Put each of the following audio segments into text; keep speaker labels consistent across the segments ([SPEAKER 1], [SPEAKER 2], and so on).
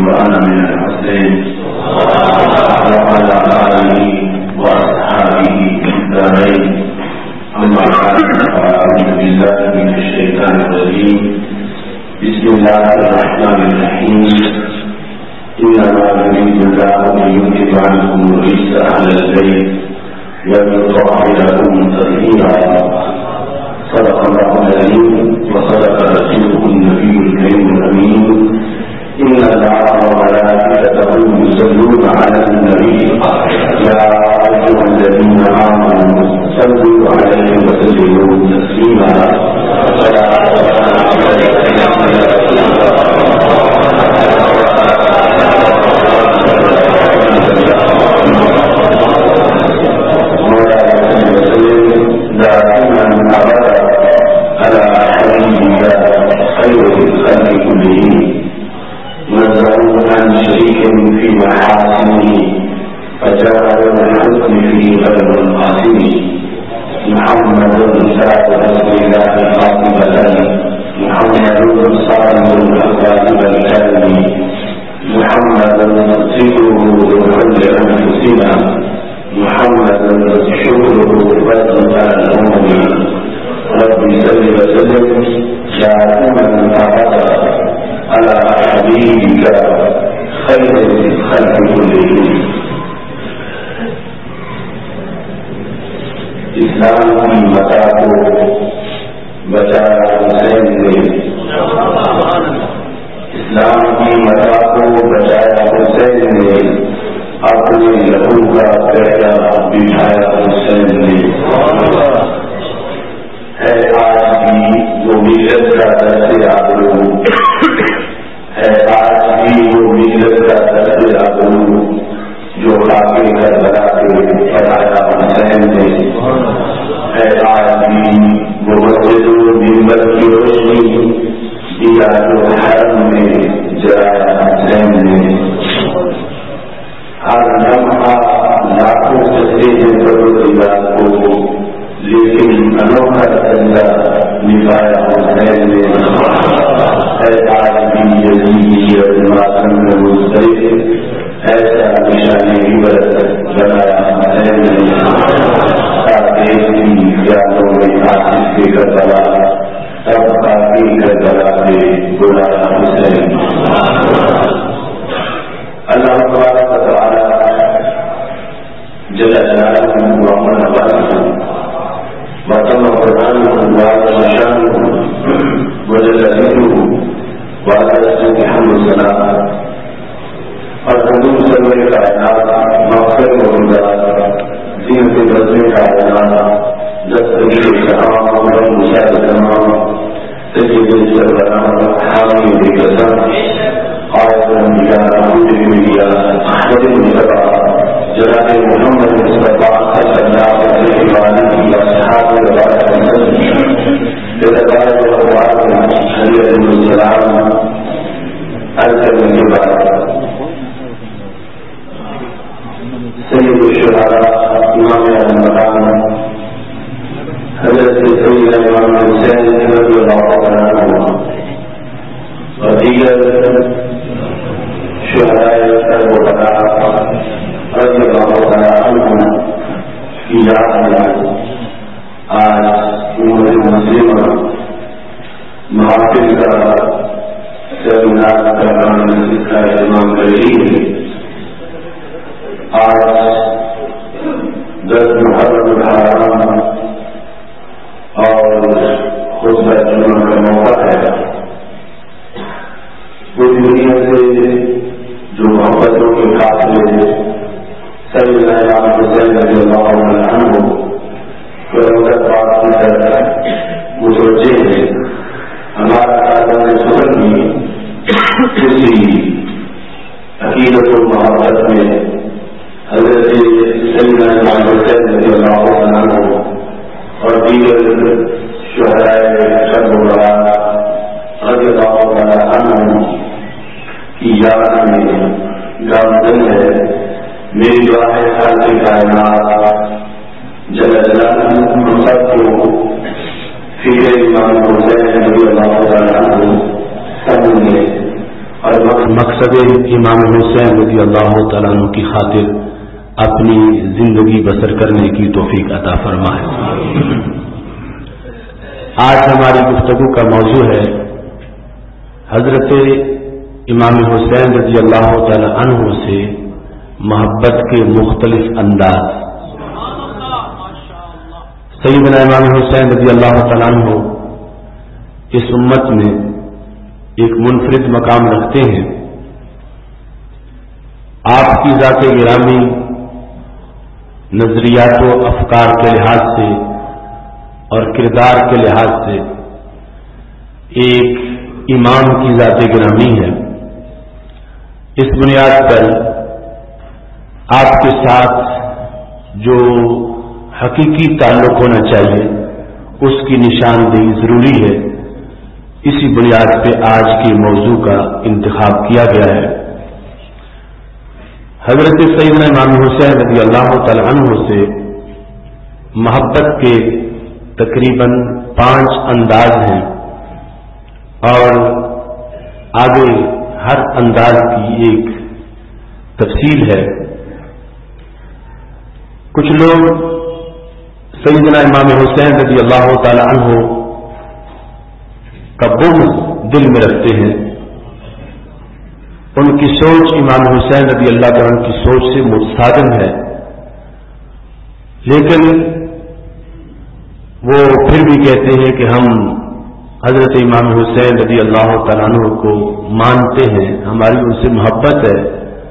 [SPEAKER 1] وأنا من المسلمين وعلى آله وأصحابه الكرام. أما بعد فأعوذ بالله من الشيطان الرجيم. بسم الله الرحمن الرحيم. إنما يريد الله أن يذهب عنكم الرجس أهل البيت ويطهركم تطهيرا. صدق الله العظيم وصدق رسوله النبي الكريم الأمين. إن الله وملائكته يصلون على النبي يا أيها الذين آمنوا صلوا عليه وسلموا تسليما. دائما أبدا على حبيبك خير الخلق كلهم نزهوا عن شريك في محاسنه فجعل الحكم في غير القاسم. محمد سعد رسول الله خاطبة محمد صالح الأقوال الكلم محمد ذكره لكل أنفسنا محمد شكره بدل الأمم. ربي صل وسلم دائما أبدا على حبيبك خير الخلق كلهم. اسلام کی متا کو بچایا حسین نے، اسلام کی متا کو بچایا حسین نے، اپنے لہو کا پہلا بٹھایا حسین نے. ہے آج بھی وہ ملت کا درس آبرو، ہے آج بھی وہ ملت کا درس آبرو جو خاکے کربلا کے پڑھایا حسین نے. ہے آج بھی وہ مسجد و منبر کی روشنی دیا جو حرم میں جلایا حسین نے. ہر لمحہ لاکھوں سچے پروردگار کو لیکن انوکھا چندہ نبھایا حسین نے. ہے آج بھی یزیدیت ماتم میں مسترد ایسا نشان عبرت بنایا حسین نے. دیش کی یادوں میں آصف کے کربلا سب کافی کربلا سے بلایا حسین. اللہ تبارک و تعالی جل جلالہ وعظم نوازہ وتم قرآنہ وعظم شانہ وجل ذکرہ وعلى رسول حمد الصلاة اور حضور سرور کائنات مغفر و امداد زینت رسول کائنات دستگیر شہام عمر مشاہد تمام سجد سروران حامی قسم آیت الانبیاء محمد الانبیاء احمد المصطفیٰ جناب محمد مصطفیٰ صلی اللہ علیہ وآلہ وصحبہ وسلم بتبارک و تعالی علیہ السلام. عرض کرنے کے بعد سید الشہداء امام المقام حضرت سیدنا امام حسین رضی اللہ عنہ اور دیگر شہداء کربلا رضی اللہ عنہ کی یاد میں آج امت مسلمہ محافل کا سیمینار کرنے کا اہتمام کر رہی ہے. آج 10 محرم الحرام اور خطبہ جمعہ کا موقع ہے. پوری دنیا سے جو محبتوں کے قافلے سیدنا امام حسین رضی اللہ عنہ کو روزہ پاک کی طرف متوجہ ہے. ہمارا سادہ سخن بھی اسی عقیدت و محبت میں حضرت سیدنا امام حسین رضی اللہ عنہ اور دیگر شہداء کربلا رضی اللہ عنہ کی یاد میں گامزن ہے. میری دعا ہے خالق کائنات جل جلالہ ہم سب کو فکر امام حسین رضی اللہ عنہ سمجھنے اور
[SPEAKER 2] مقصد امام حسین رضی اللہ تعالیٰ عنہ کی خاطر اپنی زندگی بسر کرنے کی توفیق عطا فرمائے۔ آج ہماری گفتگو کا موضوع ہے حضرت امام حسین رضی اللہ تعالیٰ عنہ سے محبت کے مختلف انداز۔ سیدنا امام حسین رضی اللہ تعالیٰ عنہ اس امت میں ایک منفرد مقام رکھتے ہیں۔ آپ کی ذات گرامی نظریات و افکار کے لحاظ سے اور کردار کے لحاظ سے ایک امام کی ذات گرامی ہے۔ اس بنیاد پر آپ کے ساتھ جو حقیقی تعلق ہونا چاہیے اس کی نشاندہی ضروری ہے۔ اسی بنیاد پہ آج کے موضوع کا انتخاب کیا گیا ہے۔ حضرت سیدنا امام حسین رضی اللہ تعالی عنہ سے محبت کے تقریباً 5 انداز ہیں اور آگے ہر انداز کی ایک تفصیل ہے۔ کچھ لوگ سیدنا امام حسین رضی اللہ تعالی عنہ کا بغض دل میں رکھتے ہیں۔ ان کی سوچ امام حسین رضی اللہ تعالی عنہ کی سوچ سے متصادم ہے، لیکن وہ پھر بھی کہتے ہیں کہ ہم حضرت امام حسین رضی اللہ تعالی عنہ کو مانتے ہیں، ہماری ان سے محبت ہے،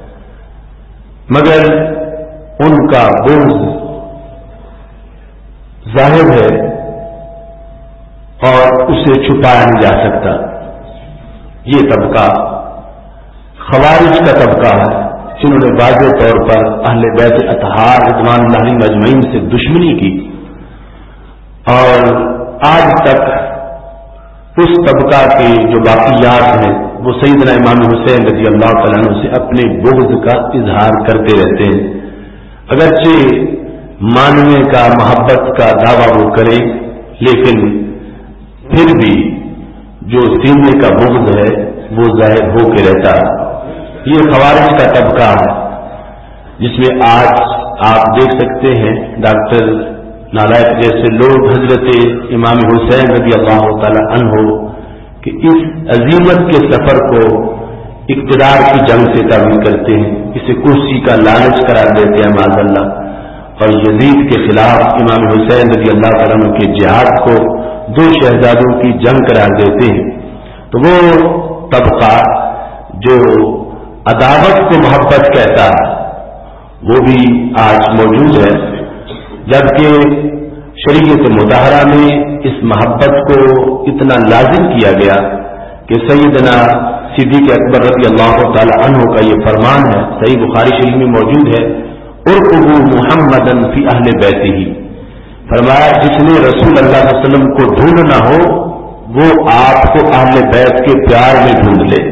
[SPEAKER 2] مگر ان کا بغض ظاہر ہے اور اسے چھپایا نہیں جا سکتا۔ یہ طبقہ خوارج کا طبقہ ہے جنہوں نے واضح طور پر اہل بیت اطہار رضوان اللہ علیہم اجمعین سے دشمنی کی، اور آج تک اس طبقہ کے جو باقیات ہیں وہ سیدنا امام حسین رضی اللہ تعالیٰ عنہ سے اپنے بغض کا اظہار کرتے رہتے ہیں۔ اگرچہ ماننے کا محبت کا دعویٰ وہ کرے، لیکن پھر بھی جو سینے کا بغض ہے وہ ظاہر ہو کے رہتا ہے۔ یہ خوارج کا طبقہ ہے جس میں آج آپ دیکھ سکتے ہیں ڈاکٹر نالائق جیسے لوگ حضرت امام حسین رضی اللہ تعالی عنہ کہ اس عظیمت کے سفر کو اقتدار کی جنگ سے تعبیر کرتے ہیں، اسے کرسی کا لالچ قرار دیتے ہیں معاذ اللہ، اور یزید کے خلاف امام حسین رضی اللہ تعالیٰ عنہ کے جہاد کو 2 شہزادوں کی جنگ قرار دیتے ہیں۔ تو وہ طبقہ جو عداوت کو محبت کہتا ہے وہ بھی آج موجود ہے، جبکہ شریعت مطہرہ میں اس محبت کو اتنا لازم کیا گیا کہ سیدنا صدیق اکبر رضی اللہ تعالی عنہ کا یہ فرمان ہے، صحیح بخاری شریف میں موجود ہے، ارقبوا محمدا فی اہل بیتہ، فرمایا جس نے رسول اللہ صلی اللہ علیہ وسلم کو ڈھونڈنا ہو وہ آپ کو اہل بیت کے پیار میں ڈھونڈ لے،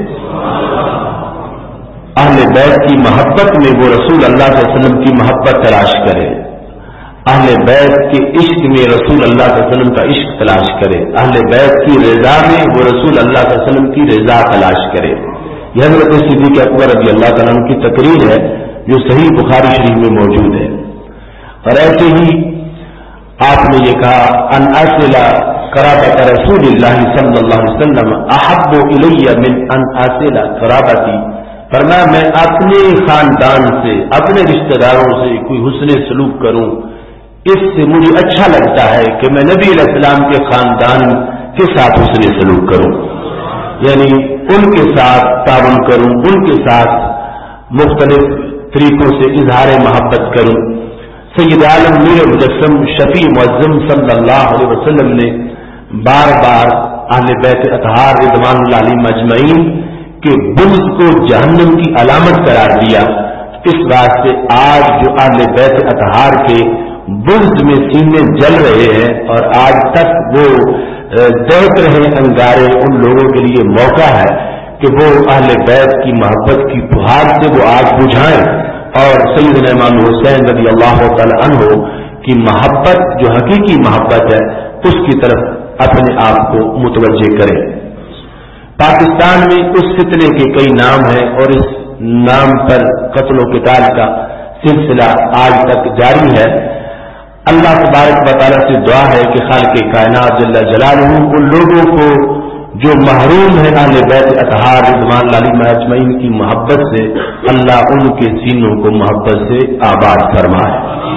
[SPEAKER 2] اہل بیت کی محبت میں وہ رسول اللہ صلی اللہ علیہ وسلم کی محبت تلاش کرے، اہل بیت کے عشق میں رسول اللہ صلی اللہ علیہ وسلم کا عشق تلاش کرے، اہل بیت کی رضا میں وہ رسول اللہ صلی اللہ علیہ وسلم کی رضا تلاش کرے۔ یہ حضرت صدیق اکبر رضی اللہ تعالیٰ عنہ کی تقریر ہے جو صحیح بخاری شریف میں موجود ہے۔ اور ایسے ہی آپ نے یہ کہا ان اصل قرابت رسول اللہ صلی اللہ علیہ وسلم احب الی من ان اصل قرابتی، فرمایا میں اپنے خاندان سے اپنے رشتہ داروں سے کوئی حسن سلوک کروں، اس سے مجھے اچھا لگتا ہے کہ میں نبی علیہ السلام کے خاندان کے ساتھ حسن سلوک کروں، یعنی ان کے ساتھ تعاون کروں، ان کے ساتھ مختلف طریقوں سے اظہار محبت کروں۔ سید عالم میر مجسم شفیع معظم صلی اللہ علیہ وسلم نے بار بار اہل بیت اطہار رضوان اللہ علیہم اجمعین کے بغض کو جہنم کی علامت قرار دیا۔ اس واسطے آج جو اہل بیت اطہار کے بغض میں سینے جل رہے ہیں اور آج تک وہ دہک رہے انگارے، ان لوگوں کے لیے موقع ہے کہ وہ اہل بیت کی محبت کی بہار سے وہ آگ بجھائیں اور سیدنا امام حسین رضی اللہ تعالی عنہ کی محبت جو حقیقی محبت ہے اس کی طرف اپنے آپ کو متوجہ کریں۔ پاکستان میں اس فتنے کے کئی نام ہیں اور اس نام پر قتل و قتال کا سلسلہ آج تک جاری ہے. اللہ تبارک و تعالیٰ سے دعا ہے کہ خالق کائنات جل جلالہ ان لوگوں کو جو محروم ہے اہل بیت اطہار رضوان اللہ علیہم اجمعین کی محبت سے، اللہ ان کے سینوں کو محبت سے آباد فرمائے.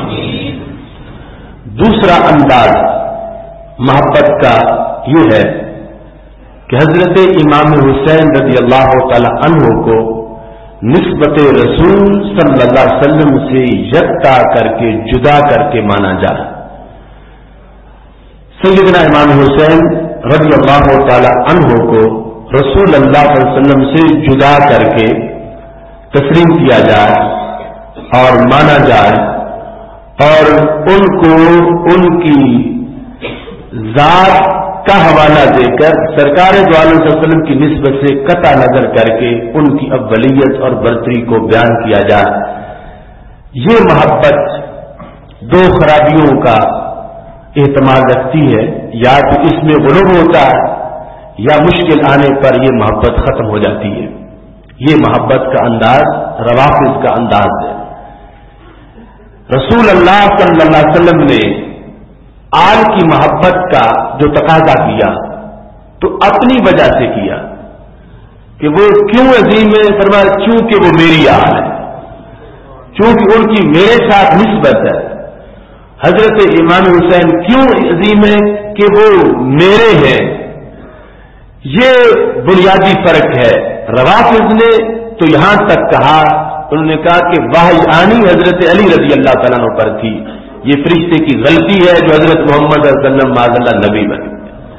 [SPEAKER 2] دوسرا انداز محبت کا یہ ہے کہ حضرت امام حسین رضی اللہ تعالی عنہ کو نسبت رسول صلی اللہ علیہ وسلم سے یکتا کر کے جدا کر کے مانا جائے. سیدنا امام حسین رضی اللہ تعالی عنہ کو رسول اللہ صلی اللہ علیہ وسلم سے جدا کر کے تسلیم کیا جائے اور مانا جائے اور ان کو ان کی ذات کا حوالہ دے کر سرکار دو عالم صلی اللہ علیہ وسلم کی نسبت سے قطع نظر کر کے ان کی اولیت اور برتری کو بیان کیا جائے. یہ محبت دو خرابیوں کا احتمال رکھتی ہے، یا تو اس میں غلو ہوتا ہے یا مشکل آنے پر یہ محبت ختم ہو جاتی ہے. یہ محبت کا انداز روافض کا انداز ہے. رسول اللہ صلی اللہ علیہ وسلم نے آل کی محبت کا جو تقاضا کیا تو اپنی وجہ سے کیا کہ وہ کیوں عظیم ہے. فرمایا چونکہ وہ میری آل ہے، چونکہ ان کی میرے ساتھ نسبت ہے. حضرت امام حسین کیوں عظیم ہے کہ وہ میرے ہیں. یہ بنیادی فرق ہے. روافض نے تو یہاں تک کہا، انہوں نے کہا کہ وحی آنی حضرت علی رضی اللہ تعالیٰ عنہ پر تھی، یہ فرشتے کی غلطی ہے جو حضرت محمد صلی اللہ علیہ وسلم معاذ اللہ نبی بنے.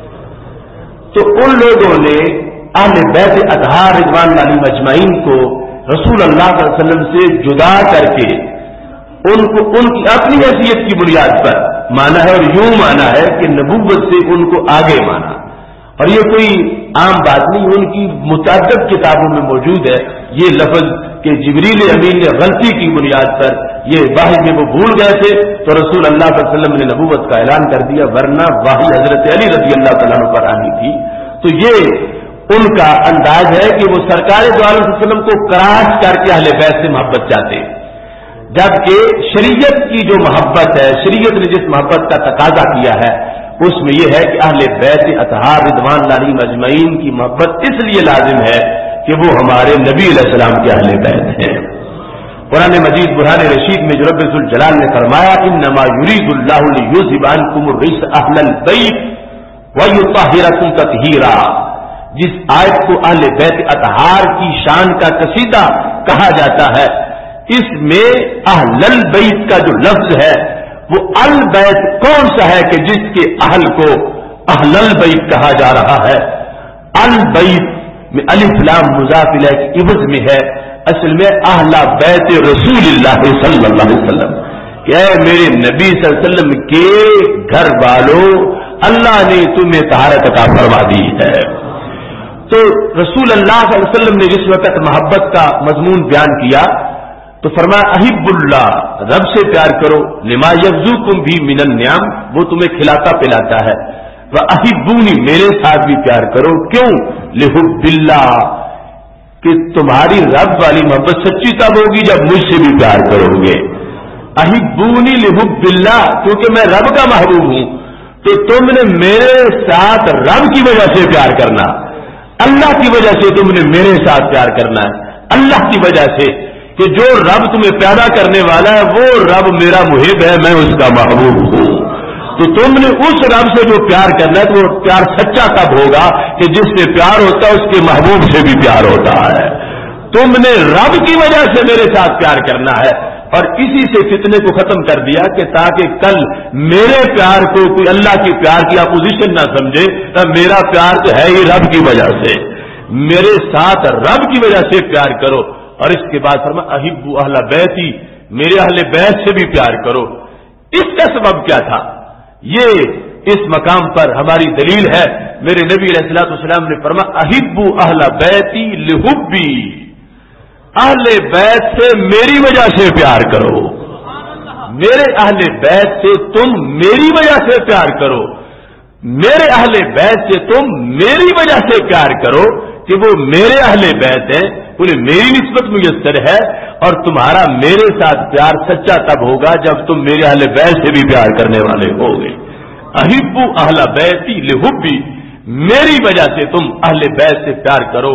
[SPEAKER 2] تو ان لوگوں نے اہل بیت اطہار رضوان اللہ علیہم اجمعین کو رسول اللہ صلی اللہ علیہ وسلم سے جدا کر کے ان کو ان کی اپنی حیثیت کی بنیاد پر مانا ہے، اور یوں مانا ہے کہ نبوت سے ان کو آگے مانا. اور یہ کوئی عام بات نہیں، ان کی متعدد کتابوں میں موجود ہے یہ لفظ کہ جبریل امین نے غلطی کی بنیاد پر یہ واحد میں وہ بھول گئے تھے تو رسول اللہ صلی اللہ علیہ وسلم نے نبوت کا اعلان کر دیا، ورنہ واحد حضرت علی رضی اللہ تعالیٰ عنہ پر آنی تھی. تو یہ ان کا انداز ہے کہ وہ سرکار دو عالم صلی اللہ علیہ وسلم کو کراس کر کے اہل بیت سے محبت چاہتے ہیں، جبکہ شریعت کی جو محبت ہے، شریعت نے جس محبت کا تقاضا کیا ہے اس میں یہ ہے کہ اہل بیت اطہار رضوان اللہ علیہم اجمعین کی محبت اس لیے لازم ہے کہ وہ ہمارے نبی علیہ السلام کے اہل بیت ہیں. قرآن مجید برہان رشید میں جو رب ذوالجلال نے فرمایا انما یرید اللہ لیذھب عنکم الرجس اہل البیت ویطہرکم تطہیرا، جس آیت کو اہل بیت اطہار کی شان کا قصیدہ کہا جاتا ہے، اس میں اہل البیت کا جو لفظ ہے وہ البیت کون سا ہے کہ جس کے اہل کو اہل البیت کہا جا رہا ہے. البیت میں الف لام مضاف الیہ کے عوض میں ہے، اصل میں اہل بیت رسول اللہ صلی اللہ علیہ وسلم، کہ اے میرے نبی صلی اللہ علیہ وسلم کے گھر والوں، اللہ نے تمہیں طہارت عطا فرما دی ہے. تو رسول اللہ صلی اللہ علیہ وسلم نے جس وقت محبت کا مضمون بیان کیا تو فرمایا احب اللہ، رب سے پیار کرو، لما یغزوکم بھی من النعم، وہ تمہیں کھلاتا پلاتا ہے، واحبونی، میرے ساتھ بھی پیار کرو. کیوں؟ لحب اللہ، کہ تمہاری رب والی محبت سچی تب ہوگی جب مجھ سے بھی پیار کرو گے. احبونی لحب اللہ، کیونکہ میں رب کا محبوب ہوں تو تم نے میرے ساتھ رب کی وجہ سے پیار کرنا، اللہ کی وجہ سے تم نے میرے ساتھ پیار کرنا ہے. اللہ کی وجہ سے کہ جو رب تمہیں پیدا کرنے والا ہے وہ رب میرا محب ہے، میں اس کا محبوب ہوں. تو تم نے اس رب سے جو پیار کرنا ہے تو وہ پیار سچا تب ہوگا کہ جس سے پیار ہوتا ہے اس کے محبوب سے بھی پیار ہوتا ہے. تم نے رب کی وجہ سے میرے ساتھ پیار کرنا ہے، اور اسی سے فتنے کو ختم کر دیا کہ تاکہ کل میرے پیار کو کوئی اللہ کے پیار کی اپوزیشن نہ سمجھے، تب میرا پیار تو ہے ہی رب کی وجہ سے، میرے ساتھ رب کی وجہ سے پیار کرو. اور اس کے بعد فرمایا احب اہل بیتی، میرے اہل بیت سے بھی پیار کرو. اس کا سبب کیا تھا؟ یہ اس مقام پر ہماری دلیل ہے، میرے نبی علیہ الصلوۃ والسلام نے فرمایا احب اہل بیتی لحبی، اہل بیت سے میری وجہ سے پیار کرو، میرے اہل بیت سے تم میری وجہ سے پیار کرو، میرے اہل بیت سے تم میری وجہ سے پیار کرو. کہ وہ میرے اہل بیت ہیں، انہیں میری نسبت میسر ہے، اور تمہارا میرے ساتھ پیار سچا تب ہوگا جب تم میرے اہل بیت سے بھی پیار کرنے والے ہوگے۔ احبوا اہل بیتی لحبی، میری وجہ سے تم اہل بیت سے پیار کرو۔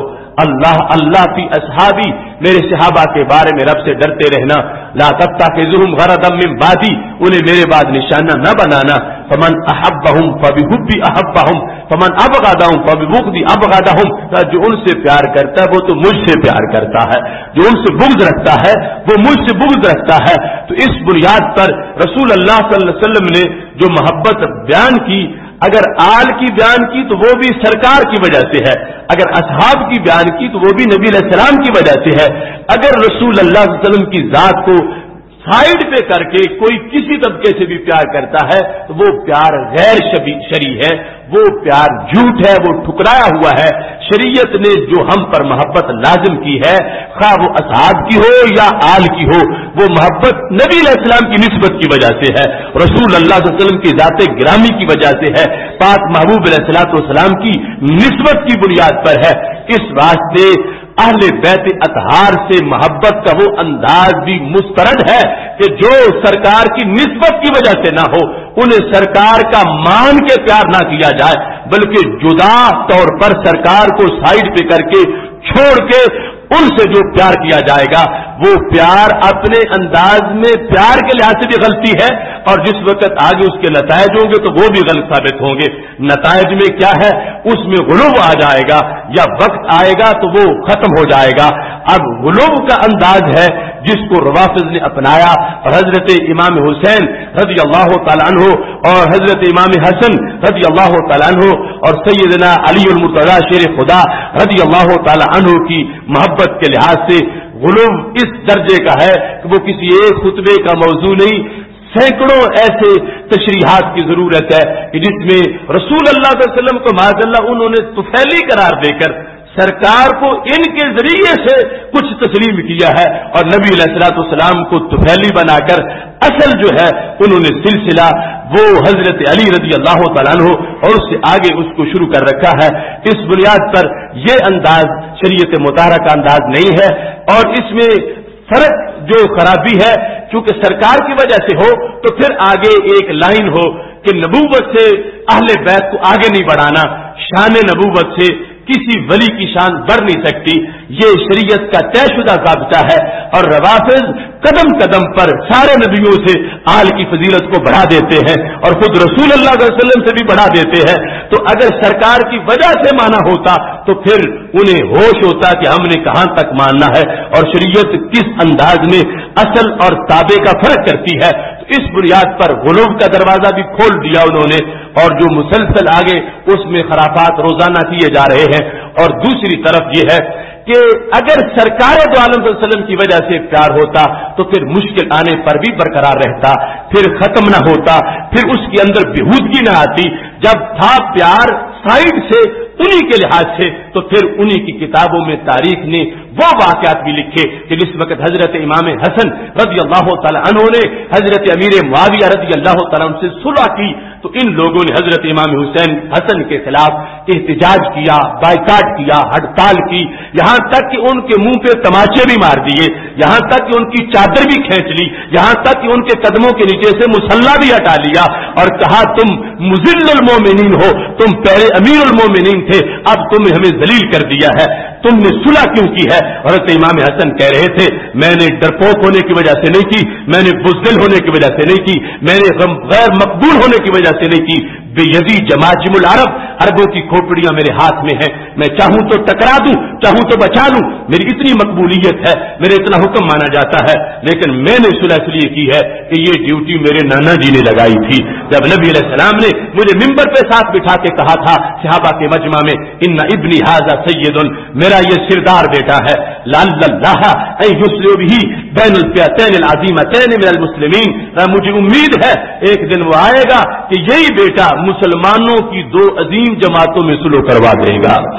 [SPEAKER 2] اللہ فی اصحابی، میرے صحابہ کے بارے میں رب سے ڈرتے رہنا۔ لا تتخذوہم غرضا من بعدی، انہیں میرے بعد نشانہ نہ بنانا۔ فمن احبہم فبحبی احبہم فمن ابغضہم فببغضی ابغضہم، جو ان سے پیار کرتا ہے وہ تو مجھ سے پیار کرتا ہے، جو ان سے بغض رکھتا ہے وہ مجھ سے بغض رکھتا ہے۔ تو اس بنیاد پر رسول اللہ صلی اللہ علیہ وسلم نے جو محبت بیان کی، اگر آل کی بیان کی تو وہ بھی سرکار کی وجہ سے ہے، اگر اصحاب کی بیان کی تو وہ بھی نبی علیہ السلام کی وجہ سے ہے۔ اگر رسول اللہ صلی اللہ علیہ وسلم کی ذات کو سائڈ پہ کر کے کوئی کسی طبقے سے بھی پیار کرتا ہے تو وہ پیار غیر شرعی ہے، وہ پیار جھوٹ ہے، وہ ٹھکرایا ہوا ہے۔ شریعت نے جو ہم پر محبت لازم کی ہے، خواہ وہ اصحاب کی ہو یا آل کی ہو، وہ محبت نبی علیہ السلام کی نسبت کی وجہ سے ہے، رسول اللہ صلی اللہ علیہ وسلم کی ذات گرامی کی وجہ سے ہے، پاک محبوب علیہ السلام کی نسبت کی بنیاد پر ہے۔ اس واسطے اہل بیت اطہار سے محبت کا وہ انداز بھی مسترد ہے کہ جو سرکار کی نسبت کی وجہ سے نہ ہو، انہیں سرکار کا مان کے پیار نہ کیا جائے، بلکہ جدا طور پر سرکار کو سائڈ پہ کر کے چھوڑ کے ان سے جو پیار کیا جائے گا وہ پیار اپنے انداز میں پیار کے لحاظ سے بھی غلطی ہے، اور جس وقت آگے اس کے نتائج ہوں گے تو وہ بھی غلط ثابت ہوں گے۔ نتائج میں کیا ہے؟ اس میں غلو آ جائے گا، یا وقت آئے گا تو وہ ختم ہو جائے گا۔ اب غلو کا انداز ہے جس کو روافض نے اپنایا، اور حضرت امام حسین رضی اللہ تعالیٰ عنہ اور حضرت امام حسن رضی اللہ تعالیٰ عنہ اور سیدنا علی المرتضی شیر خدا رضی اللہ تعالیٰ عنہ کی محبت کے لحاظ سے غلو اس درجے کا ہے کہ وہ کسی ایک خطبے کا موضوع نہیں، سینکڑوں ایسے تشریحات کی ضرورت ہے کہ جس میں رسول اللہ صلی اللہ علیہ وسلم کو معاذ اللہ انہوں نے طفیلی قرار دے کر سرکار کو ان کے ذریعے سے کچھ تسلیم کیا ہے، اور نبی علیہ الصلوۃ والسلام کو طفیلی بنا کر اصل جو ہے انہوں نے سلسلہ وہ حضرت علی رضی اللہ تعالیٰ عنہ اور اس سے آگے اس کو شروع کر رکھا ہے۔ اس بنیاد پر یہ انداز شریعت مطہرہ کا انداز نہیں ہے، اور اس میں فرق جو خرابی ہے چونکہ سرکار کی وجہ سے ہو تو پھر آگے ایک لائن ہو کہ نبوت سے اہل بیت کو آگے نہیں بڑھانا، شان نبوت سے کسی ولی کی شان بڑھ نہیں سکتی، یہ شریعت کا طے شدہ ضابطہ ہے، اور روافض قدم قدم پر سارے نبیوں سے آل کی فضیلت کو بڑھا دیتے ہیں اور خود رسول اللہ صلی اللہ علیہ وسلم سے بھی بڑھا دیتے ہیں۔ تو اگر سرکار کی وجہ سے مانا ہوتا تو پھر انہیں ہوش ہوتا کہ ہم نے کہاں تک ماننا ہے اور شریعت کس انداز میں اصل اور تابع کا فرق کرتی ہے۔ اس بنیاد پر غلو کا دروازہ بھی کھول دیا انہوں نے، اور جو مسلسل آگے اس میں خرافات روزانہ کیے جا رہے ہیں۔ اور دوسری طرف یہ ہے کہ اگر سرکار دو عالم صلی اللہ علیہ وسلم کی وجہ سے پیار ہوتا تو پھر مشکل آنے پر بھی برقرار رہتا، پھر ختم نہ ہوتا، پھر اس کے اندر بےہودگی نہ آتی۔ جب تھا پیار سائڈ سے انہی کے لحاظ سے تو پھر انہی کی کتابوں میں تاریخ نے وہ واقعات بھی لکھے کہ جس وقت حضرت امام حسن رضی اللہ تعالی عنہ نے حضرت امیر معاویہ رضی اللہ تعالیٰ عنہ سے صلح کی تو ان لوگوں نے حضرت امام حسین حسن کے خلاف احتجاج کیا، بائیکاٹ کیا، ہڑتال کی، یہاں تک کہ ان کے منہ پہ تماچے بھی مار دیے، یہاں تک کہ ان کی چادر بھی کھینچ لی، یہاں تک کہ ان کے قدموں کے نیچے سے مسلح بھی ہٹا لیا اور کہا تم مذل المومنین ہو، تم پہلے امیر المومنین تھے، اب تم نے ہمیں ذلیل کر دیا ہے، تم نے صلح کیوں کی ہے؟ حضرت امام حسن کہہ رہے تھے میں نے ڈرپوک ہونے کی وجہ سے نہیں کی، میں نے بزدل ہونے کی وجہ سے نہیں کی، میں نے غیر مقبول ہونے کی وجہ سے نہیں کی، بے یزی جماجم العرب، عربوں کی کھوپڑیاں میرے ہاتھ میں ہیں، میں چاہوں تو ٹکرا دوں، چاہوں تو بچا لوں، میری اتنی مقبولیت ہے، میرے اتنا حکم مانا جاتا ہے، لیکن میں نے صلح اس لیے کی ہے کہ یہ ڈیوٹی میرے نانا جی نے لگائی تھی۔ جب نبی علیہ السلام نے مجھے ممبر پہ ساتھ بٹھا کے کہا تھا صحابہ کے مجمع میں ان ابنی ھذا سید، میرا یہ سردار بیٹا ہے، لعل اللہ ان یصلح به بین الفئتین العظیمتین من المسلمین، مجھے امید ہے ایک دن وہ آئے گا کہ یہی بیٹا مسلمانوں کی دو عظیم جماعتوں میں صلح کروا دے گا۔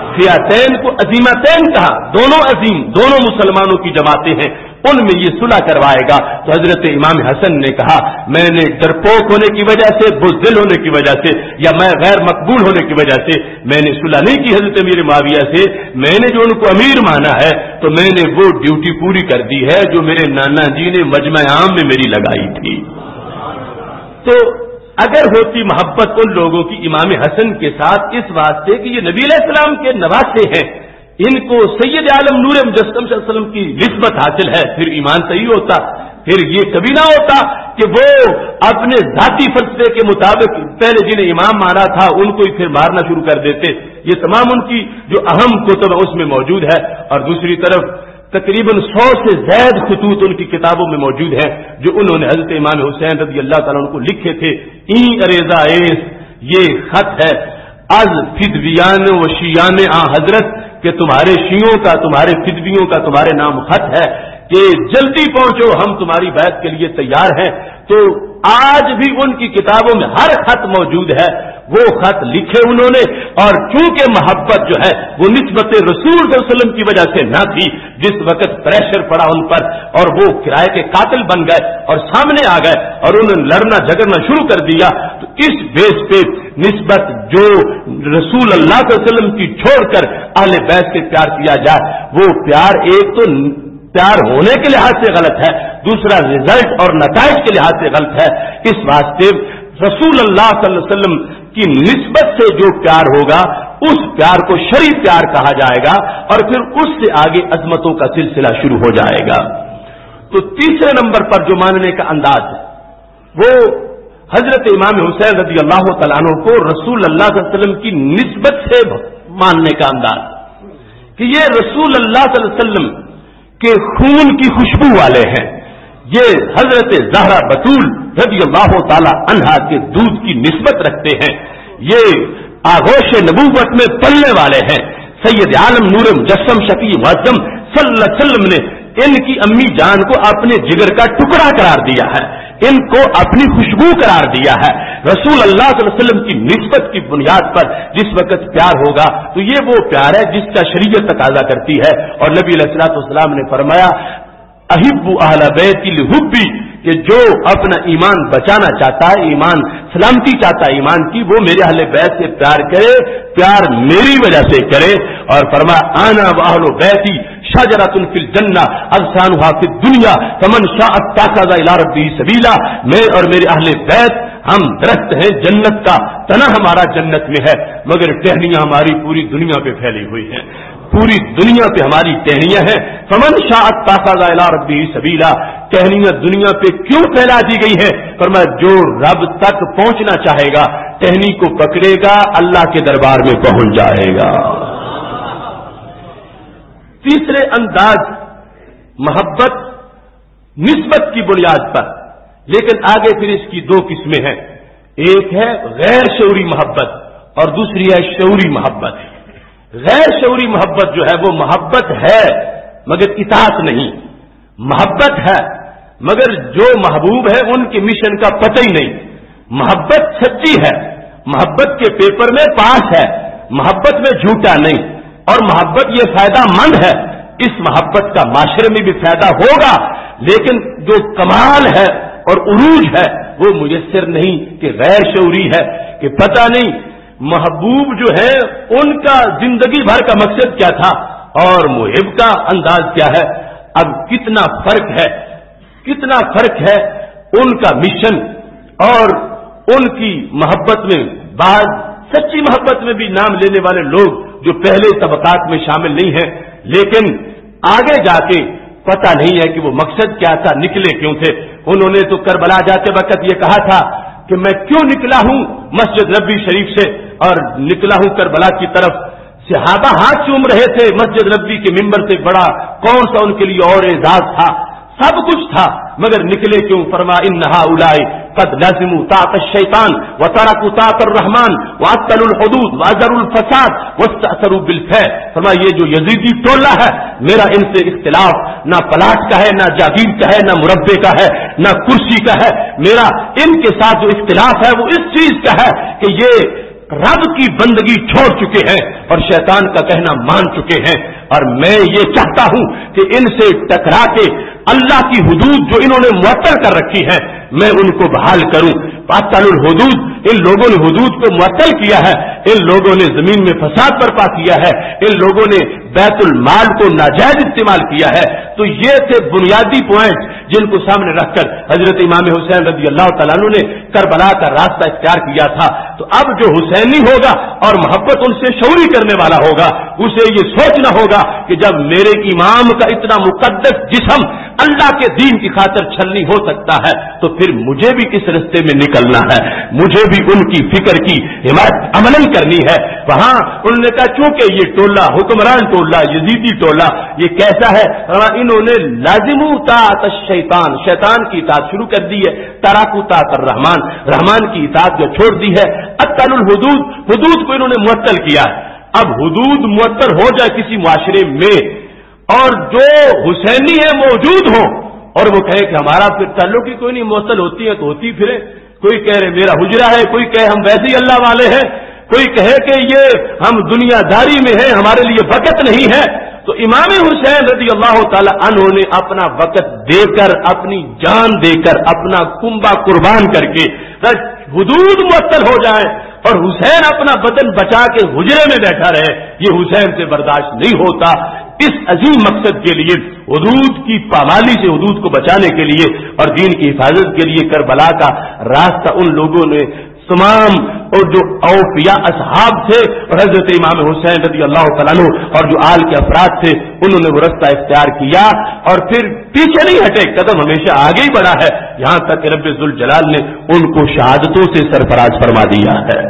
[SPEAKER 2] فئتین کو عظیمتین کہا، دونوں عظیم، دونوں مسلمانوں کی جماعتیں ہیں، ان میں یہ صلح کروائے گا۔ تو حضرت امام حسن نے کہا میں نے ڈرپوک ہونے کی وجہ سے، بزدل ہونے کی وجہ سے، یا میں غیر مقبول ہونے کی وجہ سے میں نے صلح نہیں کی حضرت امیر معاویہ سے، میں نے جو ان کو امیر مانا ہے تو میں نے وہ ڈیوٹی پوری کر دی ہے جو میرے نانا جی نے مجمع عام میں میری لگائی تھی۔ تو اگر ہوتی محبت ان لوگوں کی امام حسن کے ساتھ اس واسطے کہ یہ نبی علیہ السلام کے نواسے ہیں، ان کو سید عالم نور مجسم صلی اللہ علیہ وسلم کی نسبت حاصل ہے، پھر ایمان صحیح ہوتا، پھر یہ کبھی نہ ہوتا کہ وہ اپنے ذاتی فلسفے کے مطابق پہلے جنہیں امام مانا تھا ان کو ہی پھر مارنا شروع کر دیتے۔ یہ تمام ان کی جو اہم کتب اس میں موجود ہے، اور دوسری طرف تقریباً 100 سے زائد خطوط ان کی کتابوں میں موجود ہیں جو انہوں نے حضرت امام حسین رضی اللہ تعالیٰ عنہ کو لکھے تھے۔ این اریزا ایس، یہ خط ہے از فدویان و شیعان آ حضرت، کہ تمہارے شیعوں کا، تمہارے فدویوں کا تمہارے نام خط ہے کہ جلدی پہنچو، ہم تمہاری بیعت کے لیے تیار ہیں۔ تو آج بھی ان کی کتابوں میں ہر خط موجود ہے، وہ خط لکھے انہوں نے، اور چونکہ محبت جو ہے وہ نسبت رسول صلی اللہ علیہ وسلم کی وجہ سے نہ تھی، جس وقت پریشر پڑا ان پر اور وہ کرائے کے قاتل بن گئے اور سامنے آ گئے اور انہوں نے لڑنا جھگڑنا شروع کر دیا، تو اس بیس پہ نسبت جو رسول اللہ صلی اللہ علیہ وسلم کی چھوڑ کر اہل بیت سے پیار کیا جائے، وہ پیار ایک تو پیار ہونے کے لحاظ سے غلط ہے، دوسرا رزلٹ اور نتائج کے لحاظ سے غلط ہے۔ اس واسطے رسول اللہ صلی اللہ علیہ وسلم کی نسبت سے جو پیار ہوگا اس پیار کو شرعی پیار کہا جائے گا، اور پھر اس سے آگے عظمتوں کا سلسلہ شروع ہو جائے گا۔ تو تیسرے نمبر پر جو ماننے کا انداز ہے وہ حضرت امام حسین رضی اللہ تعالیٰ عنہ کو رسول اللہ صلی اللہ علیہ وسلم کی نسبت سے ماننے کا انداز، کہ یہ رسول اللہ صلی اللہ علیہ وسلم کے خون کی خوشبو والے ہیں، یہ حضرت زہرا بطول رضی اللہ تعالی عنہا کے دودھ کی نسبت رکھتے ہیں، یہ آغوش نبوت میں پلنے والے ہیں۔ سید عالم نور مجسم شفیع معظم صلی اللہ علیہ وسلم نے ان کی امی جان کو اپنے جگر کا ٹکڑا قرار دیا ہے، ان کو اپنی خوشبو قرار دیا ہے۔ رسول اللہ صلی اللہ علیہ وسلم کی نسبت کی بنیاد پر جس وقت پیار ہوگا تو یہ وہ پیار ہے جس کا شریعت تقاضا کرتی ہے، اور نبی علیہ الصلوۃ والسلام نے فرمایا احب اہل بیتی لحبی، کہ جو اپنا ایمان بچانا چاہتا ہے، ایمان سلامتی چاہتا ہے ایمان کی، وہ میرے اہل بیت سے پیار کرے، پیار میری وجہ سے کرے۔ اور فرمایا انا واہل بیتی شجرۃ فی الجنہ اغصانها فی الدنیا فمن شاء اتخذ الی ربہ سبیلا، میں اور میرے اہل بیت ہم درخت ہیں جنت کا، تنا ہمارا جنت میں ہے مگر ٹہنیاں ہماری پوری دنیا پہ پھیلی ہوئی ہیں، پوری دنیا پہ ہماری ٹہنیاں ہیں۔ فمن شاء اتخذ الی ربہ سبیلا، ٹہنیاں دنیا پہ کیوں پھیلا دی گئی ہیں؟ فرمایا جو رب تک پہنچنا چاہے گا ٹہنی کو پکڑے گا، اللہ کے دربار میں پہنچ جائے گا۔ تیسرے انداز محبت نسبت کی بنیاد پر، لیکن آگے پھر اس کی دو قسمیں ہیں، ایک ہے غیر شعوری محبت اور دوسری ہے شعوری محبت۔ غیر شعوری محبت جو ہے وہ محبت ہے مگر اطاعت نہیں، محبت ہے مگر جو محبوب ہے ان کے مشن کا پتہ ہی نہیں۔ محبت سچی ہے، محبت کے پیپر میں پاس ہے، محبت میں جھوٹا نہیں، اور محبت یہ فائدہ مند ہے، اس محبت کا معاشرے میں بھی فائدہ ہوگا، لیکن جو کمال ہے اور عروج ہے وہ میسر نہیں کہ غیر شعوری ہے، کہ پتہ نہیں محبوب جو ہے ان کا زندگی بھر کا مقصد کیا تھا اور محب کا انداز کیا ہے۔ اب کتنا فرق ہے ان کا مشن اور ان کی محبت میں۔ بعض سچی محبت میں بھی نام لینے والے لوگ جو پہلے طبقات میں شامل نہیں ہیں، لیکن آگے جا کے پتہ نہیں ہے کہ وہ مقصد کیا تھا، نکلے کیوں تھے۔ انہوں نے تو کربلا جاتے وقت یہ کہا تھا کہ میں کیوں نکلا ہوں مسجد نبوی شریف سے اور نکلا ہوں کربلا کی طرف۔ صحابہ ہاتھ چوم رہے تھے مسجد نبوی کے ممبر سے، بڑا کون سا ان کے لیے اور اعزاز تھا، سب کچھ تھا، مگر نکلے کیوں؟ فرما ان هؤلاء قد لازموا طاعت الشیطان وتركوا طاعت الرحمن واعتلوا الحدود واجروا الفساد واستأثروا بالفعل۔ فرما یہ جو یزیدی ٹولہ ہے میرا ان سے اختلاف نہ پلاٹ کا ہے، نہ جاگیر کا ہے، نہ مربے کا ہے، نہ کرسی کا ہے، میرا ان کے ساتھ جو اختلاف ہے وہ اس چیز کا ہے کہ یہ رب کی بندگی چھوڑ چکے ہیں اور شیطان کا کہنا مان چکے ہیں، اور میں یہ چاہتا ہوں کہ ان سے ٹکرا کے اللہ کی حدود جو انہوں نے معطل کر رکھی ہے میں ان کو بحال کروں۔ معطل الحدود، ان لوگوں نے حدود کو معطل کیا ہے، ان لوگوں نے زمین میں فساد برپا کیا ہے، ان لوگوں نے بیت المال کو ناجائز استعمال کیا ہے۔ تو یہ تھے بنیادی پوائنٹ جن کو سامنے رکھ کر حضرت امام حسین رضی اللہ تعالیٰ عنہ نے کربلا کا راستہ اختیار کیا تھا۔ تو اب جو حسینی ہوگا اور محبت ان سے شعوری کرنے والا ہوگا، اسے یہ سوچنا ہوگا کہ جب میرے امام کا اتنا مقدس جسم اللہ کے دین کی خاطر چھلنی ہو سکتا ہے تو پھر مجھے بھی اس رستے میں نکلنا ہے، مجھے بھی ان کی فکر کی حمایت عملاً کرنی ہے۔ وہاں انہوں نے کہا چونکہ یہ ٹولہ حکمران ٹولہ یزیدی ٹولہ یہ کیسا ہے، انہوں نے لازمو طاعت الشیطان، شیطان کی اطاعت شروع کر دی ہے، تراکو طاعت الرحمن، رحمان کی اطاعت جو چھوڑ دی ہے، اطل الحدود، حدود کو انہوں نے معطل کیا ہے۔ اب حدود معطل ہو جائے کسی معاشرے میں اور جو حسینی ہے موجود ہوں اور وہ کہے کہ ہمارا پھر تعلق ہی کوئی نہیں، معطل ہوتی ہے تو ہوتی پھرے، کوئی کہے میرا حجرہ ہے، کوئی کہے ہم ویسے ہی اللہ والے ہیں، کوئی کہے کہ یہ ہم دنیا داری میں ہیں ہمارے لیے وقت نہیں ہے۔ تو امام حسین رضی اللہ تعالی عنہ نے اپنا وقت دے کر، اپنی جان دے کر، اپنا کنبہ قربان کر کے حدود معطل ہو جائیں اور حسین اپنا بدن بچا کے حجرے میں بیٹھا رہے، یہ حسین سے برداشت نہیں ہوتا۔ اس عظیم مقصد کے لیے، حدود کی پامالی سے حدود کو بچانے کے لیے اور دین کی حفاظت کے لیے کربلا کا راستہ ان لوگوں نے تمام اور جو اوفیاء اصحاب تھے اور حضرت امام حسین رضی اللہ تعالیٰ عنہ اور جو آل کے افراد تھے انہوں نے وہ رستہ اختیار کیا اور پھر پیچھے نہیں ہٹے، قدم ہمیشہ آگے ہی بڑھا ہے، یہاں تک کہ رب ذوالجلال نے ان کو شہادتوں سے سرفراز فرما دیا ہے۔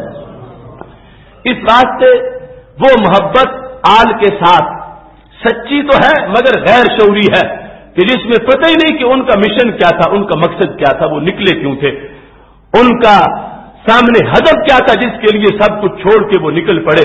[SPEAKER 2] اس واسطے وہ محبت آل کے ساتھ سچی تو ہے مگر غیر شعوری ہے کہ جس میں پتہ ہی نہیں کہ ان کا مشن کیا تھا، ان کا مقصد کیا تھا، وہ نکلے کیوں تھے، ان کا سامنے ہدف کیا تھا جس کے لیے سب کچھ چھوڑ کے وہ نکل پڑے۔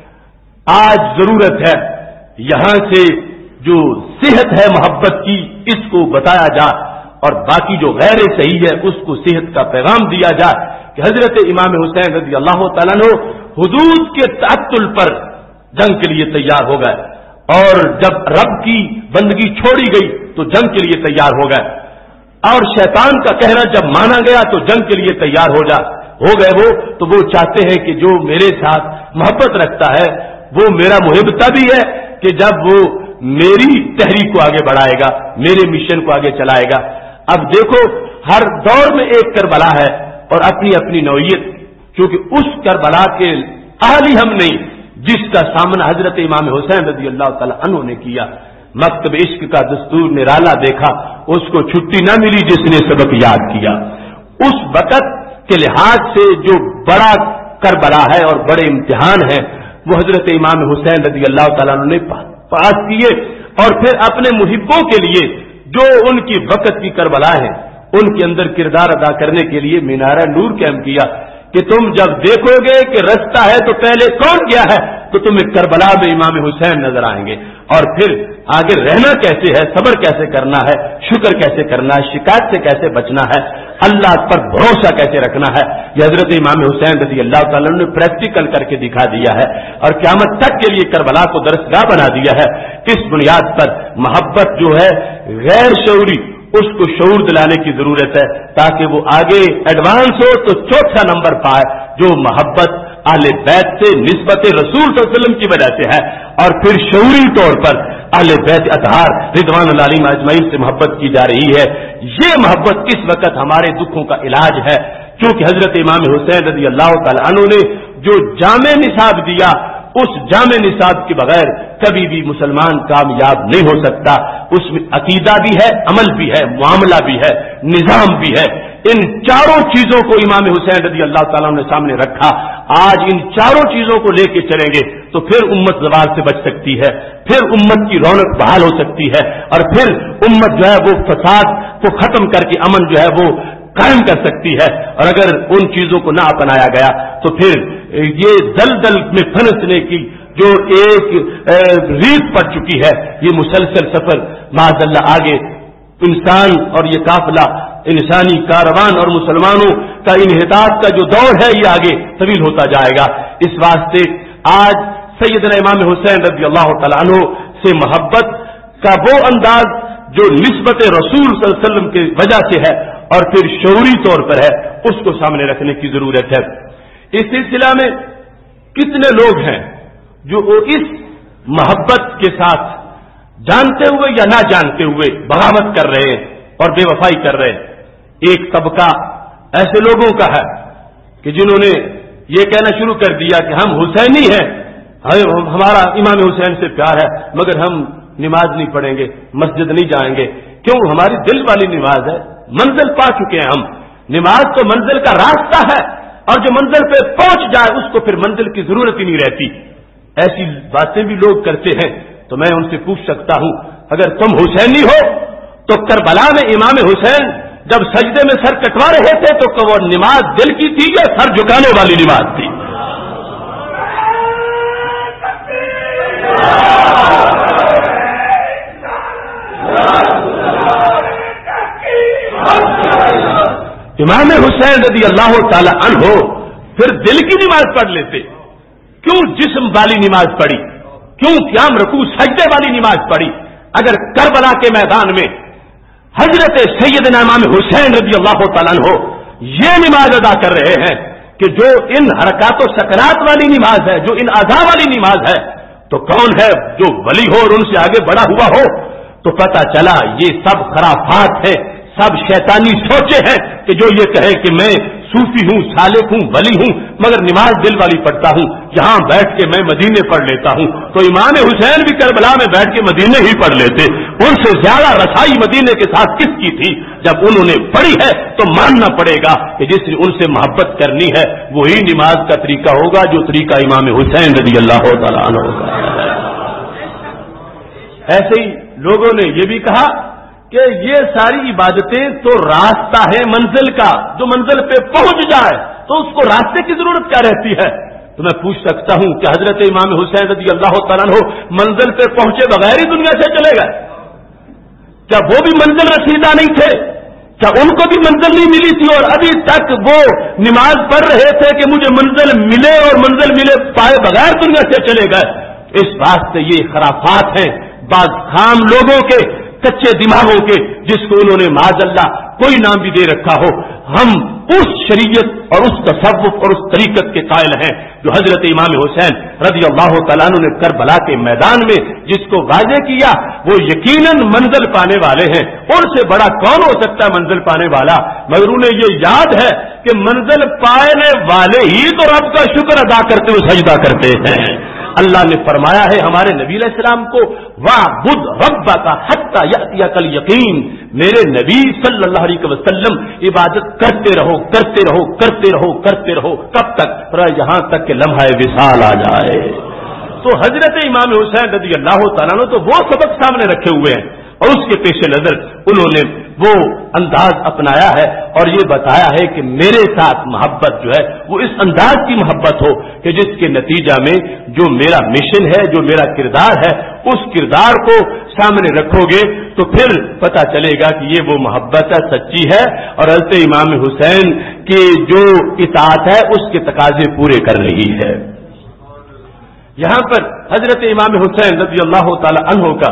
[SPEAKER 2] آج ضرورت ہے یہاں سے جو صحت ہے محبت کی اس کو بتایا جائے اور باقی جو غیر صحیح ہے اس کو صحت کا پیغام دیا جائے کہ حضرت امام حسین رضی اللہ تعالیٰ عنہ حدود کے تعطل پر جنگ کے لیے تیار ہو گئے اور جب رب کی بندگی چھوڑی گئی تو جنگ کے لیے تیار ہو گئے اور شیطان کا کہنا جب مانا گیا تو جنگ کے لیے تیار ہو گئے وہ تو وہ چاہتے ہیں کہ جو میرے ساتھ محبت رکھتا ہے وہ میرا محب تبھی ہے کہ جب وہ میری تحریک کو آگے بڑھائے گا، میرے مشن کو آگے چلائے گا۔ اب دیکھو ہر دور میں ایک کربلا ہے اور اپنی اپنی نوعیت، کیونکہ اس کربلا کے اہل ہم نہیں جس کا سامنا حضرت امام حسین رضی اللہ تعالی عنہ نے کیا۔ مکتب عشق کا دستور نرالا دیکھا، اس کو چھٹی نہ ملی جس نے سبق یاد کیا۔ اس وقت کے لحاظ سے جو بڑا کربلا ہے اور بڑے امتحان ہیں وہ حضرت امام حسین رضی اللہ تعالیٰ عنہ نے پاس کیے اور پھر اپنے محبوں کے لیے جو ان کی وقت کی کربلا ہے ان کے اندر کردار ادا کرنے کے لیے مینارہ نور قائم کیا کہ تم جب دیکھو گے کہ رستہ ہے تو پہلے کون گیا ہے تو تمہیں کربلا میں امام حسین نظر آئیں گے، اور پھر آگے رہنا کیسے ہے، صبر کیسے کرنا ہے، شکر کیسے کرنا ہے، شکایت سے کیسے بچنا ہے، اللہ پر بھروسہ کیسے رکھنا ہے، یہ حضرت امام حسین رضی اللہ تعالیٰ نے پریکٹیکل کر کے دکھا دیا ہے اور قیامت تک کے لیے کربلا کو درسگاہ بنا دیا ہے۔ اس بنیاد پر محبت جو ہے غیر شعوری اس کو شعور دلانے کی ضرورت ہے تاکہ وہ آگے ایڈوانس ہو تو چوتھا نمبر پائے جو محبت اہل بیت سے نسبت رسول صلی اللہ علیہ وسلم کی وجہ سے ہے، اور پھر شعوری طور پر اہل بیت اطہار رضوان اللہ علیہم اجمعین سے محبت کی جا رہی ہے۔ یہ محبت اس وقت ہمارے دکھوں کا علاج ہے، کیونکہ حضرت امام حسین رضی اللہ تعالی عنہ نے جو جامع نصاب دیا اس جامع نصاب کے بغیر کبھی بھی مسلمان کامیاب نہیں ہو سکتا۔ اس میں عقیدہ بھی ہے، عمل بھی ہے، معاملہ بھی ہے، نظام بھی ہے۔ ان چاروں چیزوں کو امام حسین رضی اللہ تعالیٰ نے سامنے رکھا۔ آج ان چاروں چیزوں کو لے کے چلیں گے تو پھر امت زوال سے بچ سکتی ہے، پھر امت کی رونق بحال ہو سکتی ہے، اور پھر امت جو ہے وہ فساد کو ختم کر کے امن جو ہے وہ قائم کر سکتی ہے۔ اور اگر ان چیزوں کو نہ اپنایا گیا تو پھر یہ دلدل میں پھنسنے کی جو ایک ریت پڑ چکی ہے، یہ مسلسل سفر معاذ اللہ آگے انسان اور یہ قافلہ انسانی کاروان اور مسلمانوں کا انحطاط کا جو دور ہے یہ آگے طویل ہوتا جائے گا. اس واسطے آج سیدنا امام حسین رضی اللہ تعالیٰ عنہ سے محبت کا وہ انداز جو نسبت رسول صلی اللہ علیہ وسلم کی وجہ سے ہے اور پھر شعوری طور پر ہے, اس کو سامنے رکھنے کی ضرورت ہے. اس سلسلہ میں کتنے لوگ ہیں جو اس محبت کے ساتھ جانتے ہوئے یا نہ جانتے ہوئے بغاوت کر رہے ہیں اور بے وفائی کر رہے ہیں. ایک طبقہ ایسے لوگوں کا ہے کہ جنہوں نے یہ کہنا شروع کر دیا کہ ہم حسینی ہیں, ہمارا امام حسین سے پیار ہے, مگر ہم نماز نہیں پڑھیں گے, مسجد نہیں جائیں گے. کیوں؟ ہماری دل والی نماز ہے, منزل پا چکے ہیں ہم. نماز تو منزل کا راستہ ہے, اور جو منزل پہ پہنچ جائے اس کو پھر منزل کی ضرورت ہی نہیں رہتی. ایسی باتیں بھی لوگ کرتے ہیں. تو میں ان سے پوچھ سکتا ہوں, اگر تم حسینی ہو تو کربلا میں امام حسین جب سجدے میں سر کٹوا رہے تھے تو وہ نماز دل کی تھی یا سر جھکانے والی نماز تھی؟ امام حسین رضی اللہ تعالی عنہ پھر دل کی نماز پڑھ لیتے, کیوں جسم والی نماز پڑھی؟ کیوں قیام رکوع سجدے والی نماز پڑھی؟ اگر کربلا کے میدان میں حضرت سیدنا امام حسین رضی اللہ تعالیٰ عنہ یہ نماز ادا کر رہے ہیں کہ جو ان حرکات و سکنات والی نماز ہے, جو ان ادا والی نماز ہے, تو کون ہے جو ولی ہو اور ان سے آگے بڑا ہوا ہو؟ تو پتہ چلا یہ سب خرافات ہیں, سب شیطانی سوچے ہیں کہ جو یہ کہے کہ میں صوفی ہوں, سالک ہوں, ولی ہوں, مگر نماز دل والی پڑھتا ہوں, یہاں بیٹھ کے میں مدینے پڑھ لیتا ہوں. تو امام حسین بھی کربلا میں بیٹھ کے مدینے ہی پڑھ لیتے. ان سے زیادہ رسائی مدینے کے ساتھ کس کی تھی؟ جب انہوں نے پڑھی ہے تو ماننا پڑے گا کہ جس نے ان سے محبت کرنی ہے وہی نماز کا طریقہ ہوگا جو طریقہ امام حسین رضی اللہ تعالیٰ عنہ کا ہے. ایسے ہی لوگوں نے یہ بھی کہا کہ یہ ساری عبادتیں تو راستہ ہے منزل کا, جو منزل پہ پہنچ جائے تو اس کو راستے کی ضرورت کیا رہتی ہے؟ تو میں پوچھ سکتا ہوں کہ حضرت امام حسین رضی اللہ تعالیٰ عنہ منزل پہ پہنچے بغیر ہی دنیا سے چلے گئے؟ کیا وہ بھی منزل رسیدہ نہیں تھے؟ کیا ان کو بھی منزل نہیں ملی تھی اور ابھی تک وہ نماز پڑھ رہے تھے کہ مجھے منزل ملے اور منزل ملے پائے بغیر دنیا سے چلے گئے؟ اس بات سے یہ خرافات ہیں بعض خام لوگوں کے, کچے دماغوں کے, جس کو انہوں نے معاذ اللہ کوئی نام بھی دے رکھا ہو. ہم اس شریعت اور اس تصوف اور اس طریقت کے قائل ہیں جو حضرت امام حسین رضی اللہ تعالیٰ عنہ نے کربلا کے میدان میں جس کو واضح کیا, وہ یقیناً منزل پانے والے ہیں. ان سے بڑا کون ہو سکتا ہے منزل پانے والا؟ مگر انہیں یہ یاد ہے کہ منزل پانے والے ہی تو رب کا شکر ادا کرتے ہوئے سجدہ کرتے ہیں. اللہ نے فرمایا ہے ہمارے نبی علیہ السلام کو, وَاعْبُدْ رَبَّكَ حَتَّى يَأْتِيَكَ الْيَقِينُ, میرے نبی صلی اللہ علیہ وسلم عبادت کرتے رہو کرتے رہو کرتے رہو کرتے رہو. کب تک؟ یہاں تک کہ لمحہ وصال آ جائے. تو حضرت امام حسین رضی اللہ تعالیٰ نے تو وہ سبق سامنے رکھے ہوئے ہیں اور اس کے پیش نظر انہوں نے وہ انداز اپنایا ہے اور یہ بتایا ہے کہ میرے ساتھ محبت جو ہے وہ اس انداز کی محبت ہو کہ جس کے نتیجہ میں جو میرا مشن ہے, جو میرا کردار ہے, اس کردار کو سامنے رکھو گے تو پھر پتہ چلے گا کہ یہ وہ محبت ہے سچی ہے اور حضرت امام حسین کی جو اطاعت ہے اس کے تقاضے پورے کر رہی ہے. یہاں پر حضرت امام حسین رضی اللہ تعالی عنہ کا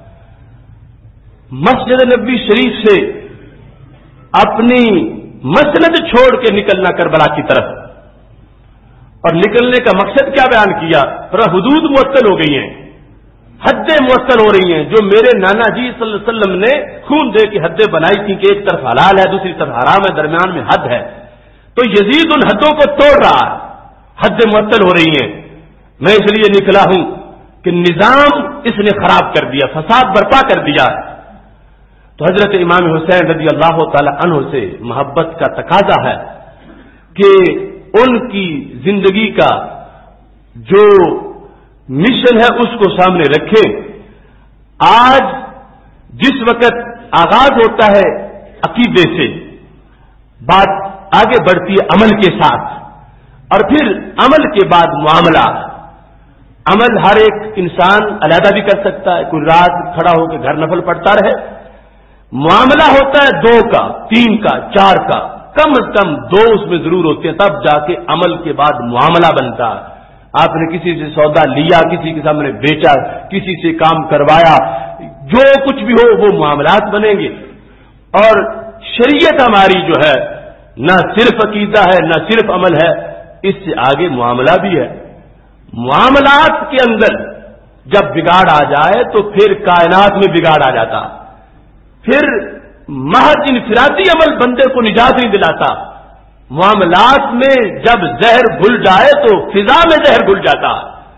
[SPEAKER 2] مسجد نبوی شریف سے اپنی مسند چھوڑ کے نکلنا کربلا کی طرف, اور نکلنے کا مقصد کیا بیان کیا؟ پر حدود معطل ہو گئی ہیں, حدیں معطل ہو رہی ہیں. جو میرے نانا جی صلی اللہ علیہ وسلم نے خون دے کے حدیں بنائی تھی کہ ایک طرف حلال ہے دوسری طرف حرام ہے, درمیان میں حد ہے, تو یزید ان حدوں کو توڑ رہا ہے, حدیں معطل ہو رہی ہیں. میں اس لیے نکلا ہوں کہ نظام اس نے خراب کر دیا, فساد برپا کر دیا. تو حضرت امام حسین رضی اللہ تعالی عنہ سے محبت کا تقاضا ہے کہ ان کی زندگی کا جو مشن ہے اس کو سامنے رکھیں. آج جس وقت آغاز ہوتا ہے عقیدے سے, بات آگے بڑھتی ہے عمل کے ساتھ, اور پھر عمل کے بعد معاملہ. عمل ہر ایک انسان علیحدہ بھی کر سکتا ہے, کوئی رات کھڑا ہو کے گھر نفل پڑھتا رہے, معاملہ ہوتا ہے 2 کا 3 کا 4 کا، کم از کم 2 اس میں ضرور ہوتے ہیں، تب جا کے عمل کے بعد معاملہ بنتا ہے۔ آپ نے کسی سے سودا لیا، کسی کے سامنے بیچا، کسی سے کام کروایا، جو کچھ بھی ہو وہ معاملات بنیں گے۔ اور شریعت ہماری جو ہے نہ صرف عقیدہ ہے نہ صرف عمل ہے، اس سے آگے معاملہ بھی ہے۔ معاملات کے اندر جب بگاڑ آ جائے تو پھر کائنات میں بگاڑ آ جاتا، پھر محض انفرادی عمل بندے کو نجات نہیں دلاتا۔ معاملات میں جب زہر گھل جائے تو فضا میں زہر گھل جاتا۔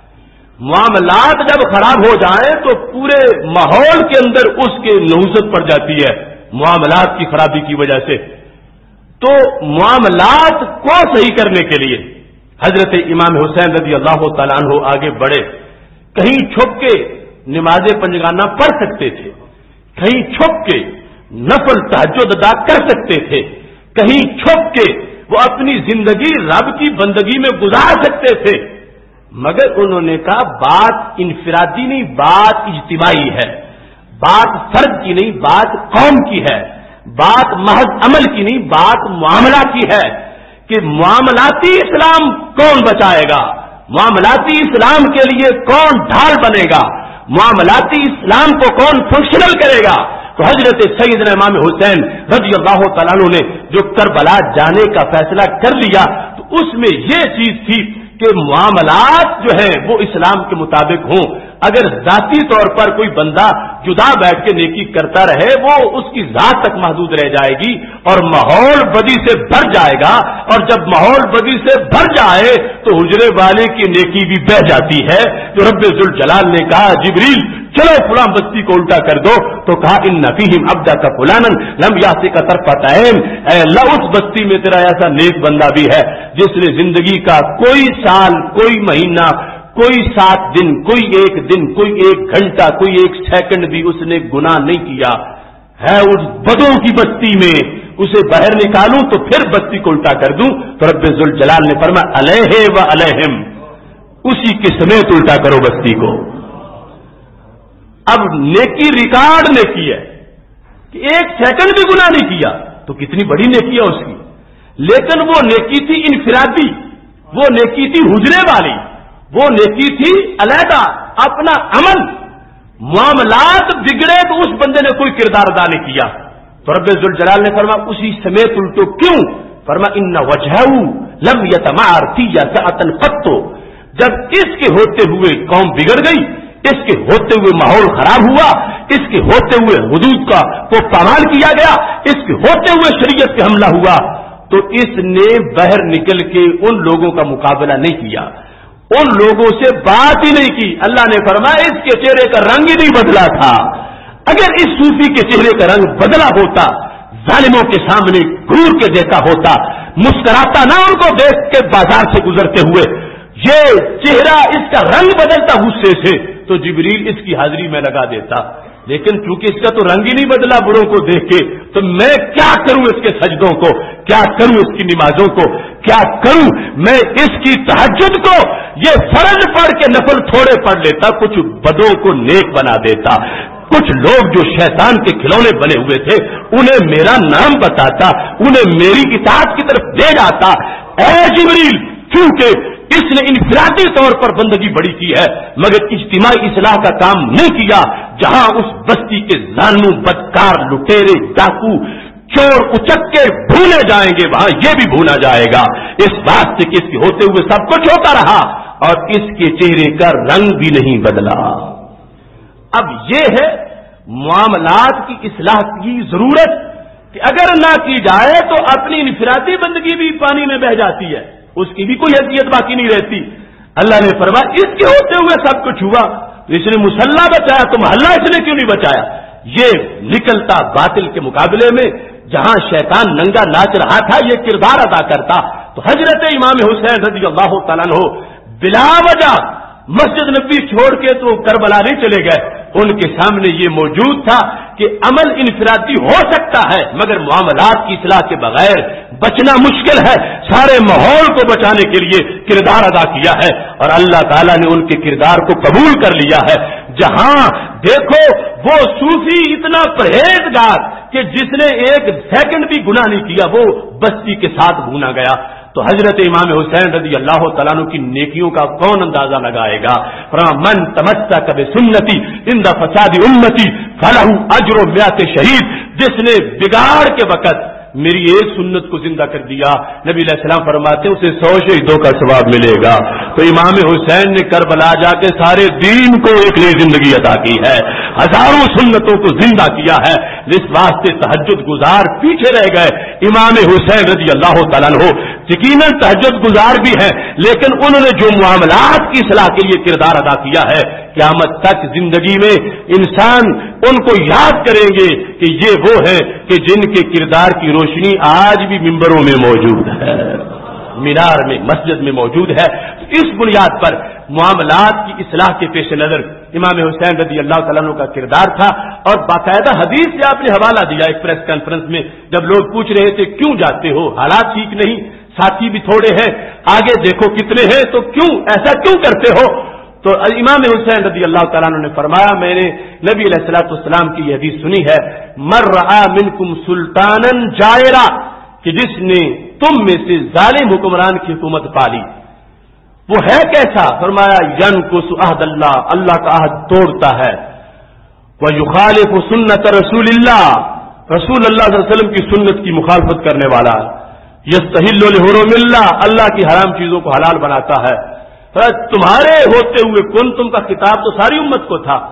[SPEAKER 2] معاملات جب خراب ہو جائیں تو پورے ماحول کے اندر اس کے نحوست پڑ جاتی ہے معاملات کی خرابی کی وجہ سے۔ تو معاملات کو صحیح کرنے کے لیے حضرت امام حسین رضی اللہ تعالیٰ عنہ آگے بڑھے۔ کہیں چھپ کے نماز پنجگانہ پڑھ سکتے تھے، کہیں چھپ کے نفل تہجد ادا کر سکتے تھے، کہیں چھپ کے وہ اپنی زندگی رب کی بندگی میں گزار سکتے تھے، مگر انہوں نے کہا بات انفرادی نہیں، بات اجتماعی ہے، بات فرد کی نہیں، بات قوم کی ہے، بات محض عمل کی نہیں، بات معاملہ کی ہے کہ معاملاتی اسلام کون بچائے گا، معاملاتی اسلام کے لیے کون ڈھال بنے گا، معاملاتی اسلام کو کون فنکشنل کرے گا۔ تو حضرت سیدنا امام حسین رضی اللہ تعالیٰ عنہ نے جو کربلا جانے کا فیصلہ کر لیا تو اس میں یہ چیز تھی کہ معاملات جو ہیں وہ اسلام کے مطابق ہوں۔ اگر ذاتی طور پر کوئی بندہ جدا بیٹھ کے نیکی کرتا رہے وہ اس کی ذات تک محدود رہ جائے گی اور ماحول بدی سے بھر جائے گا، اور جب ماحول بدی سے بھر جائے تو حجرے والے کی نیکی بھی بہ جاتی ہے۔ جو رب ذوالجلال نے کہا جبریل چلو فلاں بستی کو الٹا کر دو، تو کہا ان فیہم عبدک فلانا لم یأتک طرفۃ عین، اے اللہ اس بستی میں تیرا ایسا نیک بندہ بھی ہے جس نے زندگی کا کوئی سال، کوئی مہینہ، کوئی 7 دن، کوئی 1 دن، کوئی 1 گھنٹہ، کوئی 1 سیکنڈ بھی اس نے گناہ نہیں کیا ہے۔ اس بدوں کی بستی میں اسے باہر نکالوں تو پھر بستی کو الٹا کر دوں؟ تو رب ذوالجلال نے فرمایا علیہ و علیہم، اسی کے سمیت الٹا کرو بستی کو۔ اب نیکی ریکارڈ نیکی ہے کہ 1 سیکنڈ بھی گناہ نہیں کیا تو کتنی بڑی نیکی ہے اس کی، لیکن وہ نیکی تھی انفرادی، وہ نیکی تھی حجرے والی، وہ نیکی تھی علیحدہ اپنا عمل۔ معاملات بگڑے تو اس بندے نے کوئی کردار ادا نہیں کیا، تو رب ذوالجلال نے فرمایا اسی سمیت الٹو کیوں؟ فرمایا ان وجہہ لم یتمعر فی ساعۃ قط، جب اس کے ہوتے ہوئے قوم بگڑ گئی، اس کے ہوتے ہوئے ماحول خراب ہوا، اس کے ہوتے ہوئے حدود کا وہ پامال کیا گیا، اس کے ہوتے ہوئے شریعت پہ حملہ ہوا، تو اس نے باہر نکل کے ان لوگوں کا مقابلہ نہیں کیا، ان لوگوں سے بات ہی نہیں کی۔ اللہ نے فرمایا اس کے چہرے کا رنگ ہی نہیں بدلا تھا۔ اگر اس صوفی کے چہرے کا رنگ بدلا ہوتا، ظالموں کے سامنے گھور کے دیکھا ہوتا، مسکراتا نہ ان کو دیکھ کے بازار سے گزرتے ہوئے، یہ چہرہ اس کا رنگ بدلتا غصے سے تو جبریل اس کی حاضری میں لگا دیتا، لیکن چونکہ اس کا تو رنگ ہی نہیں بدلا بروں کو دیکھ کے، تو میں کیا کروں اس کے سجدوں کو، کیا کروں اس کی نمازوں کو، کیا کروں میں اس کی تہجد کو؟ یہ فرض پڑھ کے نفل تھوڑے پڑھ لیتا، کچھ بدوں کو نیک بنا دیتا، کچھ لوگ جو شیطان کے کھلونے بنے ہوئے تھے انہیں میرا نام بتاتا، انہیں میری اطاعت کی طرف لے جاتا۔ اے جبریل، کیونکہ اس نے انفرادی طور پر بندگی بڑی کی ہے مگر اجتماعی اصلاح کا کام نہیں کیا، جہاں اس بستی کے ظالم، بدکار، لٹیرے، ڈاکو، چور، اچکے بھونے جائیں گے وہاں یہ بھی بھونا جائے گا، اس بات سے کہ اس کے ہوتے ہوئے سب کچھ ہوتا رہا اور اس کے چہرے کا رنگ بھی نہیں بدلا۔ اب یہ ہے معاملات کی اصلاح کی ضرورت کہ اگر نہ کی جائے تو اپنی انفرادی بندگی بھی پانی میں بہ جاتی ہے، اس کی بھی کوئی حیثیت باقی نہیں رہتی۔ اللہ نے فرمایا اس کے ہوتے ہوئے سب کچھ ہوا، تو اس نے مسلح بچایا تو محلہ اس نے کیوں نہیں بچایا؟ یہ نکلتا باطل کے مقابلے میں، جہاں شیطان ننگا ناچ رہا تھا یہ کردار ادا کرتا۔ تو حضرت امام حسین رضی اللہ تعالیٰ عنہ بلا وجہ مسجد نبی چھوڑ کے تو کربلا نہیں چلے گئے، ان کے سامنے یہ موجود تھا کہ عمل انفرادی ہو سکتا ہے مگر معاملات کی اصلاح کے بغیر بچنا مشکل ہے۔ سارے ماحول کو بچانے کے لیے کردار ادا کیا ہے اور اللہ تعالیٰ نے ان کے کردار کو قبول کر لیا ہے۔ جہاں دیکھو وہ صوفی اتنا پرہیزگار کہ جس نے ایک سیکنڈ بھی گناہ نہیں کیا وہ بستی کے ساتھ بھونا گیا. تو حضرت امام حسین رضی اللہ تعالیٰ عنہ کی نیکیوں کا کون اندازہ لگائے گا؟ من تمسک بسنتی عند فساد امتی فلہ اجر 100 شہید. جس نے بگاڑ کے وقت میری ایک سنت کو زندہ کر دیا، نبی علیہ السلام فرماتے ہیں اسے 100 شہیدوں کا ثواب ملے گا. تو امام حسین نے کربلا جا کے سارے دین کو ایک نئی زندگی عطا کی ہے، ہزاروں سنتوں کو زندہ کیا ہے. اس واسطے تہجد گزار پیچھے رہ گئے. امام حسین رضی اللہ تعالیٰ عنہ یقیناً تہجد گزار بھی ہیں، لیکن انہوں نے جو معاملات کی اصلاح کے لیے کردار ادا کیا ہے، قیامت تک زندگی میں انسان ان کو یاد کریں گے کہ یہ وہ ہیں کہ جن کے کردار کی روشنی آج بھی ممبروں میں موجود ہے، مینار میں، مسجد میں موجود ہے. اس بنیاد پر معاملات کی اصلاح کے پیش نظر امام حسین رضی اللہ تعالیٰ عنہ کا کردار تھا. اور باقاعدہ حدیث سے آپ نے حوالہ دیا ایک پریس کانفرنس میں جب لوگ پوچھ رہے تھے کیوں جاتے ہو، حالات ٹھیک نہیں، ساتھی بھی تھوڑے ہیں، آگے دیکھو کتنے ہیں، تو کیوں ایسا کیوں کرتے ہو؟ تو امام حسین رضی اللہ تعالیٰ عنہ نے فرمایا میں نے نبی علیہ الصلوۃ والسلام کی یہ حدیث سنی ہے، مر رآ منکم سلطانا جائرا، کہ جس نے تم میں سے ظالم حکمران کی حکومت پالی وہ ہے کیسا؟ فرمایا ینقص عہد اللہ، اللہ کا عہد توڑتا ہے، ویخالف سنت رسول اللہ، رسول اللہ صلی اللہ علیہ وسلم کی سنت کی مخالفت کرنے والا، یستحل لحرم اللہ، اللہ کی حرام چیزوں کو حلال بناتا ہے. تمہارے ہوتے ہوئے تم کا خطاب تو ساری امت کو تھا.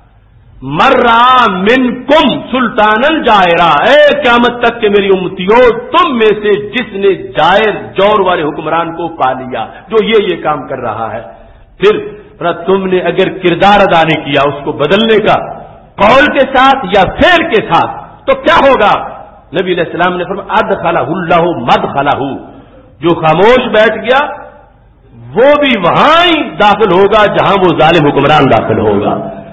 [SPEAKER 2] مرا منکم سلطانا جائرا، اے قیامت تک کہ میری امتیوں تم میں سے جس نے جائر جور والے حکمران کو پا لیا جو یہ کام کر رہا ہے. پھر تم نے اگر کردار ادا نہیں کیا اس کو بدلنے کا قول کے ساتھ یا فعل کے ساتھ تو کیا ہوگا؟ نبی علیہ السلام نے فرمایا ادخلہ اللہ مدخلہ، جو خاموش بیٹھ گیا وہ بھی وہاں ہی داخل ہوگا جہاں وہ ظالم حکمران داخل ہوگا.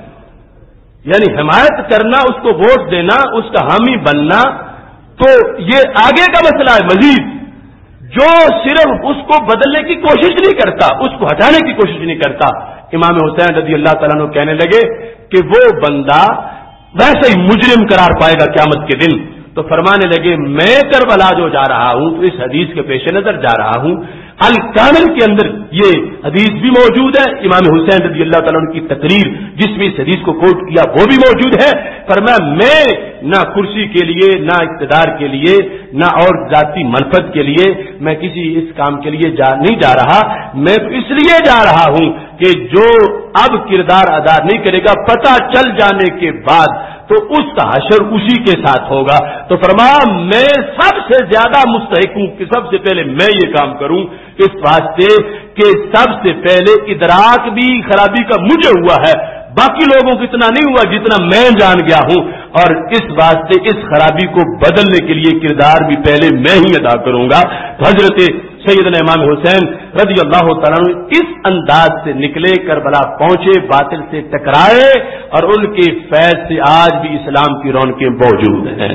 [SPEAKER 2] یعنی حمایت کرنا، اس کو ووٹ دینا، اس کا حامی بننا تو یہ آگے کا مسئلہ ہے. مزید جو صرف اس کو بدلنے کی کوشش نہیں کرتا، اس کو ہٹانے کی کوشش نہیں کرتا. امام حسین رضی اللہ تعالیٰ عنہ کہنے لگے کہ وہ بندہ ویسے ہی مجرم قرار پائے گا قیامت کے دن. تو فرمانے لگے میں کربلا جو جا رہا ہوں تو اس حدیث کے پیش نظر جا رہا ہوں. الکامل کے اندر یہ حدیث بھی موجود ہے، امام حسین رضی اللہ تعالیٰ عنہ کی تقریر جس میں اس حدیث کو کوٹ کیا وہ بھی موجود ہے. فرمایا میں نہ کرسی کے لیے، نہ اقتدار کے لیے، نہ اور ذاتی منفعت کے لیے میں کسی اس کام کے لیے نہیں جا رہا، میں تو اس لیے جا رہا ہوں کہ جو اب کردار ادا نہیں کرے گا پتہ چل جانے کے بعد تو اس کا حشر اسی کے ساتھ ہوگا. تو فرمایا میں سب سے زیادہ مستحق ہوں کہ سب سے پہلے میں یہ کام کروں، اس واسطے کہ سب سے پہلے ادراک بھی خرابی کا مجھے ہوا ہے، باقی لوگوں کو اتنا نہیں ہوا جتنا میں جان گیا ہوں، اور اس واسطے اس خرابی کو بدلنے کے لیے کردار بھی پہلے میں ہی ادا کروں گا. تو حضرت سیدنا امام حسین رضی اللہ تعالیٰ عنہ اس انداز سے نکلے، کربلا پہنچے، باطل سے ٹکرائے، اور ان کے فیض سے آج بھی اسلام کی رونقیں موجود ہیں.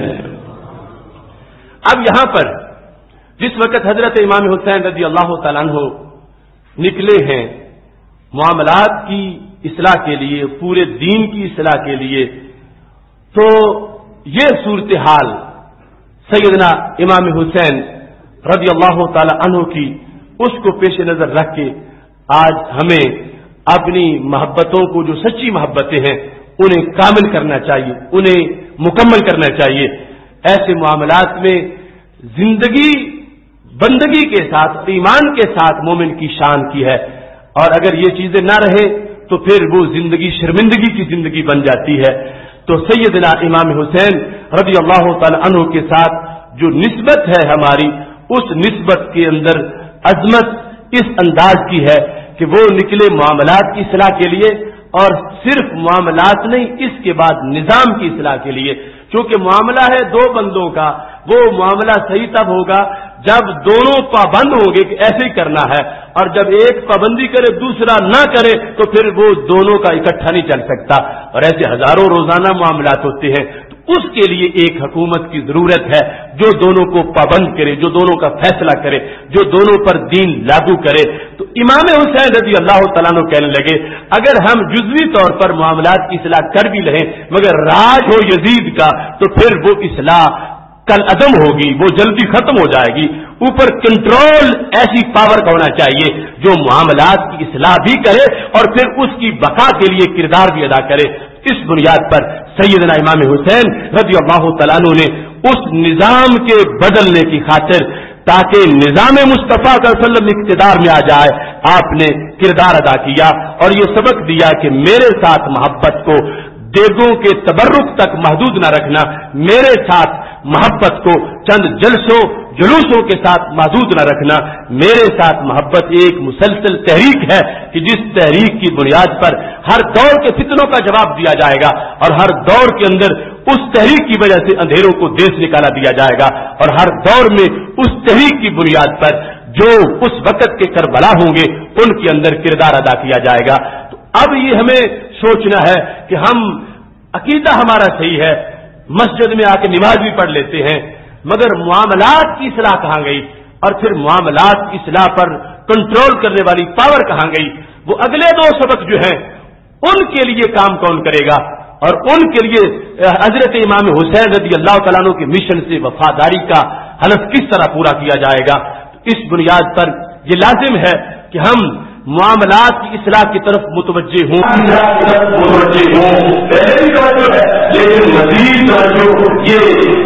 [SPEAKER 2] اب یہاں پر جس وقت حضرت امام حسین رضی اللہ تعالیٰ عنہ نکلے ہیں معاملات کی اصلاح کے لیے، پورے دین کی اصلاح کے لیے، تو یہ صورتحال سیدنا امام حسین رضی اللہ تعالی عنہ کی اس کو پیش نظر رکھ کے آج ہمیں اپنی محبتوں کو جو سچی محبتیں ہیں انہیں کامل کرنا چاہیے، انہیں مکمل کرنا چاہیے. ایسے معاملات میں زندگی بندگی کے ساتھ، ایمان کے ساتھ مومن کی شان کی ہے، اور اگر یہ چیزیں نہ رہے تو پھر وہ زندگی شرمندگی کی زندگی بن جاتی ہے. تو سیدنا امام حسین رضی اللہ تعالی عنہ کے ساتھ جو نسبت ہے ہماری، اس نسبت کے اندر عظمت اس انداز کی ہے کہ وہ نکلے معاملات کی اصلاح کے لیے، اور صرف معاملات نہیں، اس کے بعد نظام کی اصلاح کے لیے. چونکہ معاملہ ہے دو بندوں کا، وہ معاملہ صحیح تب ہوگا جب دونوں پابند ہوں گے کہ ایسے ہی کرنا ہے، اور جب ایک پابندی کرے دوسرا نہ کرے تو پھر وہ دونوں کا اکٹھا نہیں چل سکتا. اور ایسے ہزاروں روزانہ معاملات ہوتے ہیں، تو اس کے لیے ایک حکومت کی ضرورت ہے جو دونوں کو پابند کرے، جو دونوں کا فیصلہ کرے، جو دونوں پر دین لاگو کرے۔ تو امام حسین رضی اللہ تعالیٰ عنہ کہنے لگے اگر ہم جزوی طور پر معاملات کی اصلاح کر بھی لیں مگر راج ہو یزید کا تو پھر وہ اصلاح کل عدم ہوگی، وہ جلدی ختم ہو جائے گی۔ اوپر کنٹرول ایسی پاور کا ہونا چاہیے جو معاملات کی اصلاح بھی کرے اور پھر اس کی بقا کے لیے کردار بھی ادا کرے۔ اس بنیاد پر سیدنا امام حسین رضی اللہ تعالیٰ عنہ نے اس نظام کے بدلنے کی خاطر تاکہ نظام مصطفیٰ صلی اللہ علیہ وسلم اقتدار میں آ جائے آپ نے کردار ادا کیا اور یہ سبق دیا کہ میرے ساتھ محبت کو دیگوں کے تبرک تک محدود نہ رکھنا، میرے ساتھ محبت کو چند جلسوں جلوسوں کے ساتھ محدود نہ رکھنا، میرے ساتھ محبت ایک مسلسل تحریک ہے کہ جس تحریک کی بنیاد پر ہر دور کے فتنوں کا جواب دیا جائے گا اور ہر دور کے اندر اس تحریک کی وجہ سے اندھیروں کو دیش نکالا دیا جائے گا اور ہر دور میں اس تحریک کی بنیاد پر جو اس وقت کے کربلا ہوں گے ان کے اندر کردار ادا کیا جائے گا۔ تو اب یہ ہمیں سوچنا ہے کہ ہم عقیدہ ہمارا صحیح ہے، مسجد میں آ کے نماز بھی پڑھ لیتے ہیں، مگر معاملات کی اصلاح کہاں گئی اور پھر معاملات کی اصلاح پر کنٹرول کرنے والی پاور کہاں گئی؟ وہ اگلے دو سبق جو ہیں ان کے لیے کام کون کرے گا اور ان کے لیے حضرت امام حسین رضی اللہ تعالیٰ عنہ کے مشن سے وفاداری کا حلف کس طرح پورا کیا جائے گا؟ اس بنیاد پر یہ لازم ہے کہ ہم معاملات کی اصلاح کی طرف متوجہ ہوں،
[SPEAKER 1] پہلے توجہ ہے لیکن مزید توجہ یہ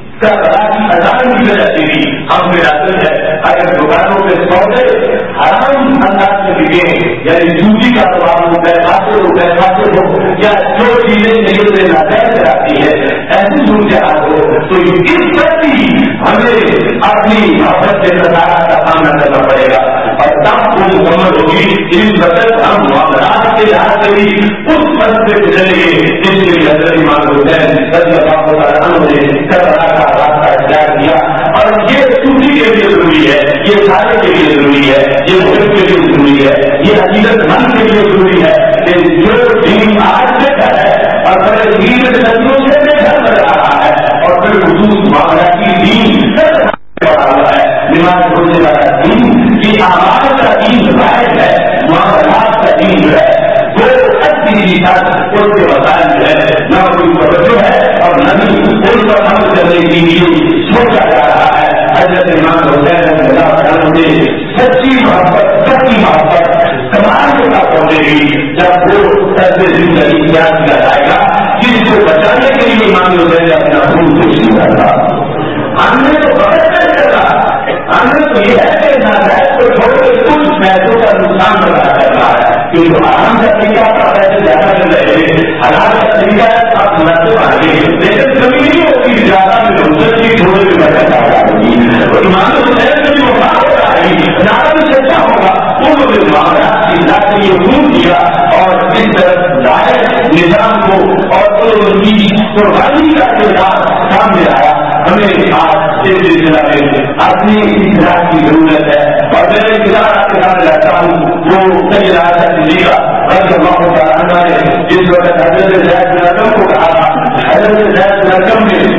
[SPEAKER 1] ہم ملاتے ہیں اگر دکانوں پہ سودے حرام انداز سے بکے یعنی جوتی کا کاروبار ہو پیسے ہو یا جو چیزیں نہیں سے ناجائز آتی ہے ایسی صورتحال ہو تو اس پر بھی ہمیں اپنی محبت سے خسارت کا سامنا کرنا پڑے گا اور تب وہ مکمل ہوگی۔ اس وقت ہم معاملات کے لحاظ سے بھی اس پد سے گزریں گے جس کے لیے حضرت امام حسین رضی اللہ تعالیٰ عنہ نے کربلا کا راستہ اختیار کیا اور یہ صوفی کے لیے ضروری ہے، یہ سارے کے لیے ضروری ہے، یہ ملک کے لیے ضروری ہے، یہ عقیدت مند کے لیے ضروری ہے کہ جو دین آج بہتر ہے اور پھر دین صدیوں سے بہتر کر رہا ہے اور پھر خصوص معاملاتی دین ہے، نماز روزے والا دین، یہ آواز کا دین واحد ہے، معاملات کا دین ہے، جو اچھی اس کے وسائل جو ہے نہ کوئی توجہ ہے اور نہ ہی ان پر عمل کرنے کے لیے سوچا جا رہا ہے۔ حضرت امام حسین رضی اللہ عنہ نے سچی محبت سماج کا پہنچے گی جب وہ طرز زندگی اختیار کیا جائے گا جس کو بچانے کے لیے امام حسین اپنا خون کچھ نہیں کرتا۔ ہم نے تو بہت نہیں کرتا، ہم نے تو یہ ہے کہ ناجائز کو چھوڑ کے کچھ پیسوں کا نقصان بتا رہا ہے کیونکہ آرام کا طریقہ آپ پیسے زیادہ مل رہے ہیں، حلال کا طریقہ ہے آپ مناسب آگے لیکن کبھی نہیں ہوتی زیادہ میں روزت کی تھوڑے بھی بچت آ جائے گی اور ایمان حسین سے بھی وفا ہو رہا ہے زیادہ بھی سچا ہوگا انہوں نے معاملات کی ذات سے یہ حکم کیا اور اس طرح لائق نظام کو اور ان کی قربانی کا کردار سامنے آیا۔ ہمیں آج اس سلسلہ میں اپنی اصلاح کی ضرورت ہے اور میں اصلاح کے ساتھ رہتا ہوں وہ صحیح راستہ چلے گا۔ رضی اللہ تعالیٰ عنہ نے جس وقت حضرت زید بن ارقم کو کہا تھا، حضرت زید بن ارقم نے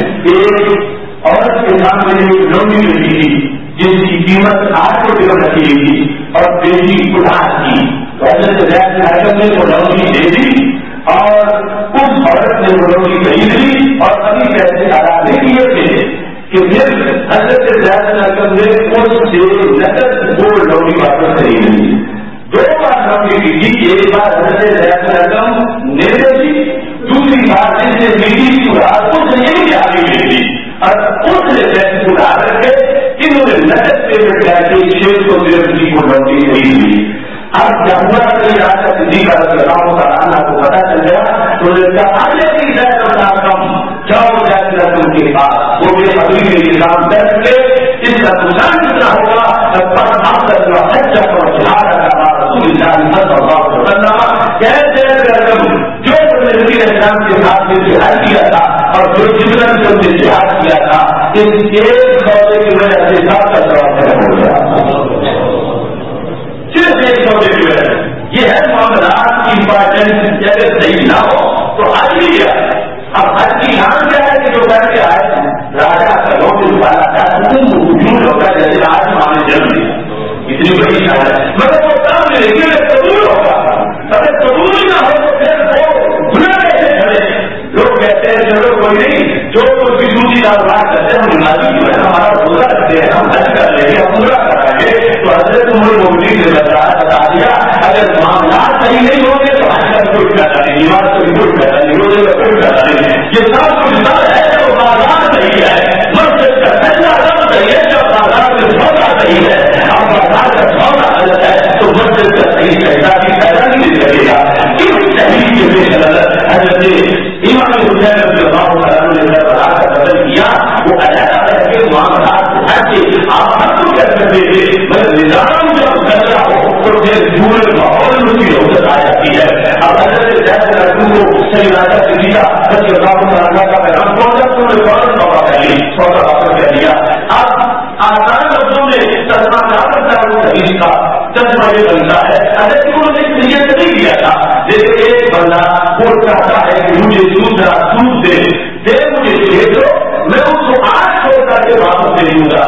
[SPEAKER 1] ایک عورت کے سامنے ایک لونڈی رکھی تھی جس کی قیمت 8 روپے رکھی گئی تھی اور بیٹی اداس کی، حضرت زید بن ارقم نے وہ لونڈی دے دی اور اس عورت نے وہ لونڈی خرید لی اور ابھی پیسے ادا نہیں کیے تھے کہ پھر حضرت زید بن ارقم نے اس سے نقد وہ لونڈی واپس خرید لی۔ 2 بار لونڈی کی تھی، ایک بار حضرت زید بن ارقم نے دی، دوسری بار جس سے ملی تھی اس نے یہی آگے ملی تھی اور اس نے پیسے اٹھا کر کے انہوں نے نقد پیمنٹ کر کے 600 کی کو لونڈی خرید لی۔ اب جب ہوا کہ راجا صدیق رضی اللہ تعالیٰ عنہ کو پتا چل گیا تو انہوں نے کہا آگے کی زید بن ارقم جاؤ زید بن ارقم کے پاس، وہ میرے ابھی کے لیے کام کر کے اس کا نقصان کتنا ہوگا جب پر آپ کا حج اور جہاد کا رسول اللہ صلی اللہ علیہ وسلم کہتے ہیں جو نبی اسلام کے ساتھ نے جہاد کیا تھا اور جو جتنا بھی ان نے جہاد کیا تھا اس ایک سودے کی وجہ سے سب کا جواب ہو گیا، صرف ایک سودے کی وجہ سے۔ یہ ہے معاملات کی امپارٹینس، اگر صحیح نہ ہو تو حج بھی گیا۔ اب حج کی نام کیا ہے کہتے ہیں ہم نمازی جو ہے ہمارا روزہ رکھتے ہیں، ہم حج کر لیں گے، ہم عمرہ کرائیں گے، تو حضرت عمر المؤمنین نے بتا دیا اگر معاملات صحیح نہیں ہوں گے تو حج کا کوئی فائدہ نہیں، نماز کا کوئی فائدہ نہیں، روزے کا کوئی فائدہ نہیں. یہ سب کچھ ڈر ہے جو بازار صحیح ہے، مسجد کا سجدہ رب صحیح ہے، جب بازار میں سودا صحیح ہے، اب بازار کا سودا غلط ہے تو مسجد کا صحیح سجدہ بھی فائدہ نہیں دے سکے گا. اس صحیح کے پیش نظر حضرت امام حسین رضی اللہ عنہ نے بڑا کا قتل کیا. وہ علیحدہ ہے کہ معاملات ایسے آپ ہر کو کہہ سکتے تھے مگر نظام جب گزرا ہو تو پھر پورے ماحول میں کی حوصلت آ جاتی ہے. اب حضرت زید رسول کو صحیح راستہ سے دیا رضی اللہ عنہ کا پیغام پہنچا تو نے فوراً توبہ کر لی، توبہ واپس کر لیا. اب آسان لفظوں میں ترجمہ کرتا ہے وہ حدیث کا ترجمہ یہ بنتا ہے حضرت انہوں نے نیت نہیں کیا تھا. جیسے ایک بندہ وہ چاہتا ہے کہ مجھے دوسرا سود دے مجھے دے دو، میں اس کو 8 چھوڑ کر کے واپس دے دوں گا.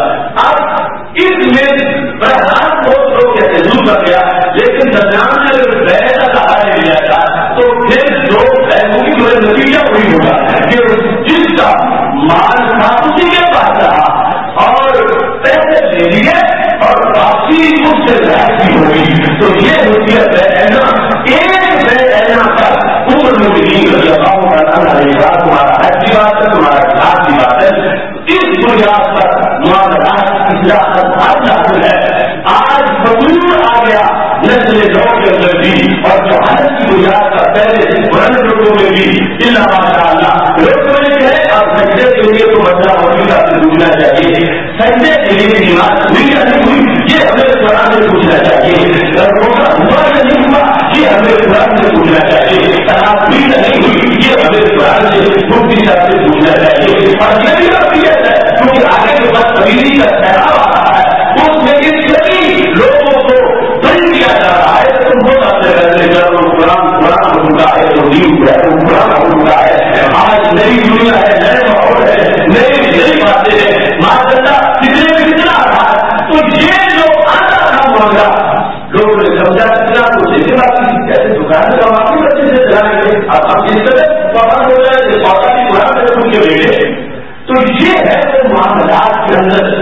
[SPEAKER 1] اب اس میں بہرحال بہت لوگ کہتے دور کر گیا، لیکن درمیان میں اگر بیع کا سہارا لیا تھا تو پھر جو بیعوں کی جو نتیجہ وہی ہوگا کہ جس کا مال تھا اسی کے پاس رہا اور پیسے لے لیے اور واپسی اس سے زیادتی ہوگی. تو یہ ہوتی ہے بیعنا. ایک بیعنا پر عمر المؤمنین رضی اللہ عنہ نے کہا تمہارا حج کی بات ہے، تمہارا جہاد کی بات ہے. اس بنیاد پر معاملات اصلاح حاصل ہے. آج فضول آ گیا نسل نو کے اندر بھی اور جو حج کی بنیاد پر پہلے بلند لوگوں میں بھی اللہ ماشاء اللہ لوگ سمجھتے ہیں اور سجدے کے لیے تو مسئلہ ہونے کا پوچھنا چاہیے، سجدے کے لیے نماز ہوئی یا نہیں ہوئی یہ ہمیں قرآن سے پوچھنا چاہیے، روزہ ہوا یا نہیں ہوا یہ ہمیں قرآن سے پوچھنا چاہیے، طلاق ہوئی یا نہیں ہوئی یہ ہمیں قرآن سے مفتی صاحب سے پوچھنا چاہیے. اور یہ بھی قابلیت ہے کیونکہ آگے کے بعد تبدیلی کا پھیلاؤ آ رہا ہے، اس میں اس لیے لوگوں کو بند کیا جا رہا ہے. تم بہت اچھے رہتے جب قرآن ہوتا ہے تو دین ہے، قرآن ہوتا ہے. آج نئی دنیا ہے، نئے ماحول ہے، نئی باتیں ہیں، ماشاء اللہ کتنے میں کتنا آ رہا ہے. تو یہ جو آتا تھا معاملہ لوگوں نے سمجھا کتنا کچھ ایسی بات جیسے دکان کا واقعی بچے سے چلائیں گے اب ہم جس طرح پابند ہو جائے کہ سودا بھی قرآن سے پوچھ کے بیٹھے. تو یہ ہے وہ معاملات کے اندر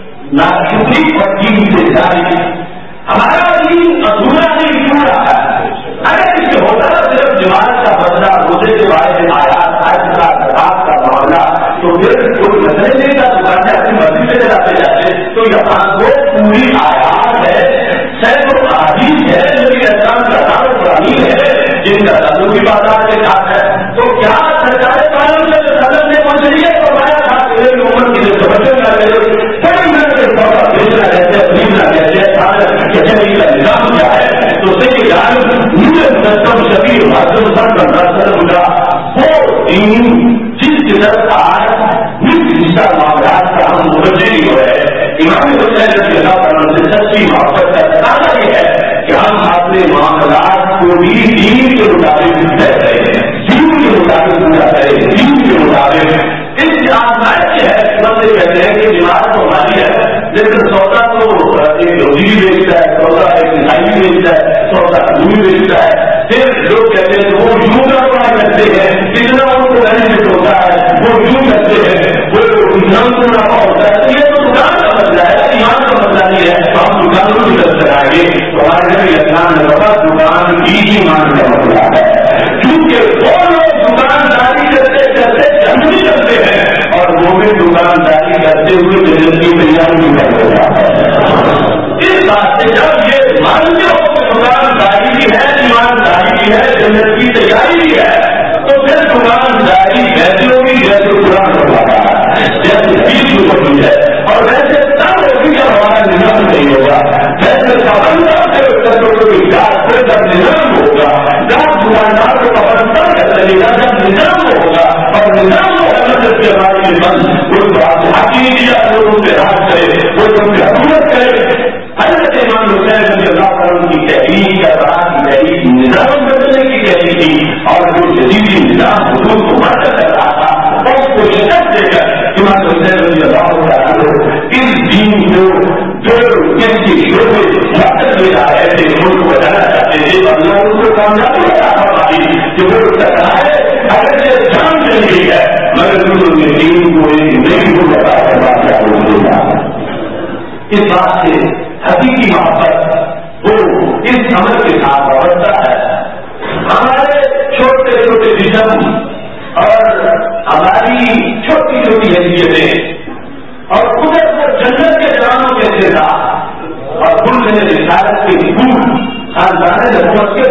[SPEAKER 1] ناشکری اور دین سے جاری. ہمارا دین ادھورا نہیں پورا ہے. اگر اس سے ہوتا ہے صرف جماعت کا مسئلہ روزے کے بارے میں آیا زکات کا معاملہ تو پھر کوئی مسئلے نہیں تھا، دکانیں اپنی مرضی سے چلاتے جاتے. تو یہاں وہ پوری آیات ہے، سینکڑوں احادیث ہے، نبی اسلام کا دعوت قرآن ہے جن کا تعلق بھی بازار کے ساتھ ہے. تو کیا سرکار قانون سے صدر نے منظوری کروایا تھا کہ عمر کی جو توجہ نہ کرے بڑی محنت سے سودا بیچنا کہتے ہیں، خریدنا کہتے ہیں، کچہری کا نظام کیا ہے. تو صحیح جانب مجسم شبیر معصوم سب کا وہ دین جس کی طرف آج حصہ معاملات کا ہم متوجہ نہیں ہو رہے. امام حسین رضی اللہ عنہ سے سچی محبت کا تقاضا یہ ہے کہ ہم اپنے معاملات کو بھی دین کے مطابق طے کریں، دین کے مطابق پورا کریں، دین کے مطابق. اس آزمائش ہے بندے کہتے ہیں کہ بیمار تو ہماری ہے لیکن سودا تو ایک یہودی بیچتا ہے، سودا ایک عیسائی بیچتا ہے، سودا ہندو بیچتا ہے. پھر لوگ کہتے ہیں وہ یوں کاروبار کرتے ہیں کتنا ان کو بینیفٹ ہوتا ہے، وہ یوں کرتے ہیں وہ انسان کو نفع ہوتا ہے. تو یہ تو دکان کا مسئلہ ہے، ایمان کا مسئلہ نہیں ہے. تو ہم دکان کو بھی رد کرائیں گے. تو ہمارے نبی اسلام نے کہا دکان کی ایمان کا مسئلہ ہے، کیونکہ وہ لوگ دکانداری کرتے کرتے جنگی کرتے ہیں اور وہ بھی دکانداری کرتے ہوئے جنت کی تیاری بھی کرتے ہیں. اس بات سے جب یہ مانتے ہو کہ دکانداری بھی ہے، ایمانداری بھی ہے، جنت کی تیاری بھی ہے، تو پھر دکانداری ویسے ہوگی جیسے قرآن کرواتا ہے، جیسے بیچ ہوتی ہے. اور ویسے تب ہوگی جب ہمارا نظام نہیں ہوگا، ویسے پابندہ سے جب نظام ہوگا، جب دکاندار کو پابندہ چلے گا جب نظام ہوگا اور نظام کے ہمارے لیے بند وہ تو آپ حاکم دیا وہ تم پہ راج کرے، وہ تم پہ حکومت کرے. حضرت امام حسین رضی اللہ عنہ کی تحریک کا رات کی تحریک نظام بدلنے کی تحریک تھی اور جو جدیدی نظام حکومت کو مدد کر رہا تھا اس کو شکست دے کر امام حسین رضی اللہ عنہ اس دین کو جو اس کی شعبے مدد لے رہے تھے ان کو بچانا چاہتے تھے. اللہ ان کو کامیابی عطا فرمائی کہ وہ ٹکرائے اگر یہ جان چلی گئی ہے مگر انہوں نے دین کو ایک نئی کو بتا اس بات سے حقیقی محبت وہ اس عمل کے ساتھ وابستہ ہے۔ ہمارے چھوٹے چھوٹے جسم اور ہماری چھوٹی چھوٹی حیثیتیں اور قدرت کو جنت کے جانوں کے ساتھ اور کل میں رسالت کے پھول خاندان حکومت کے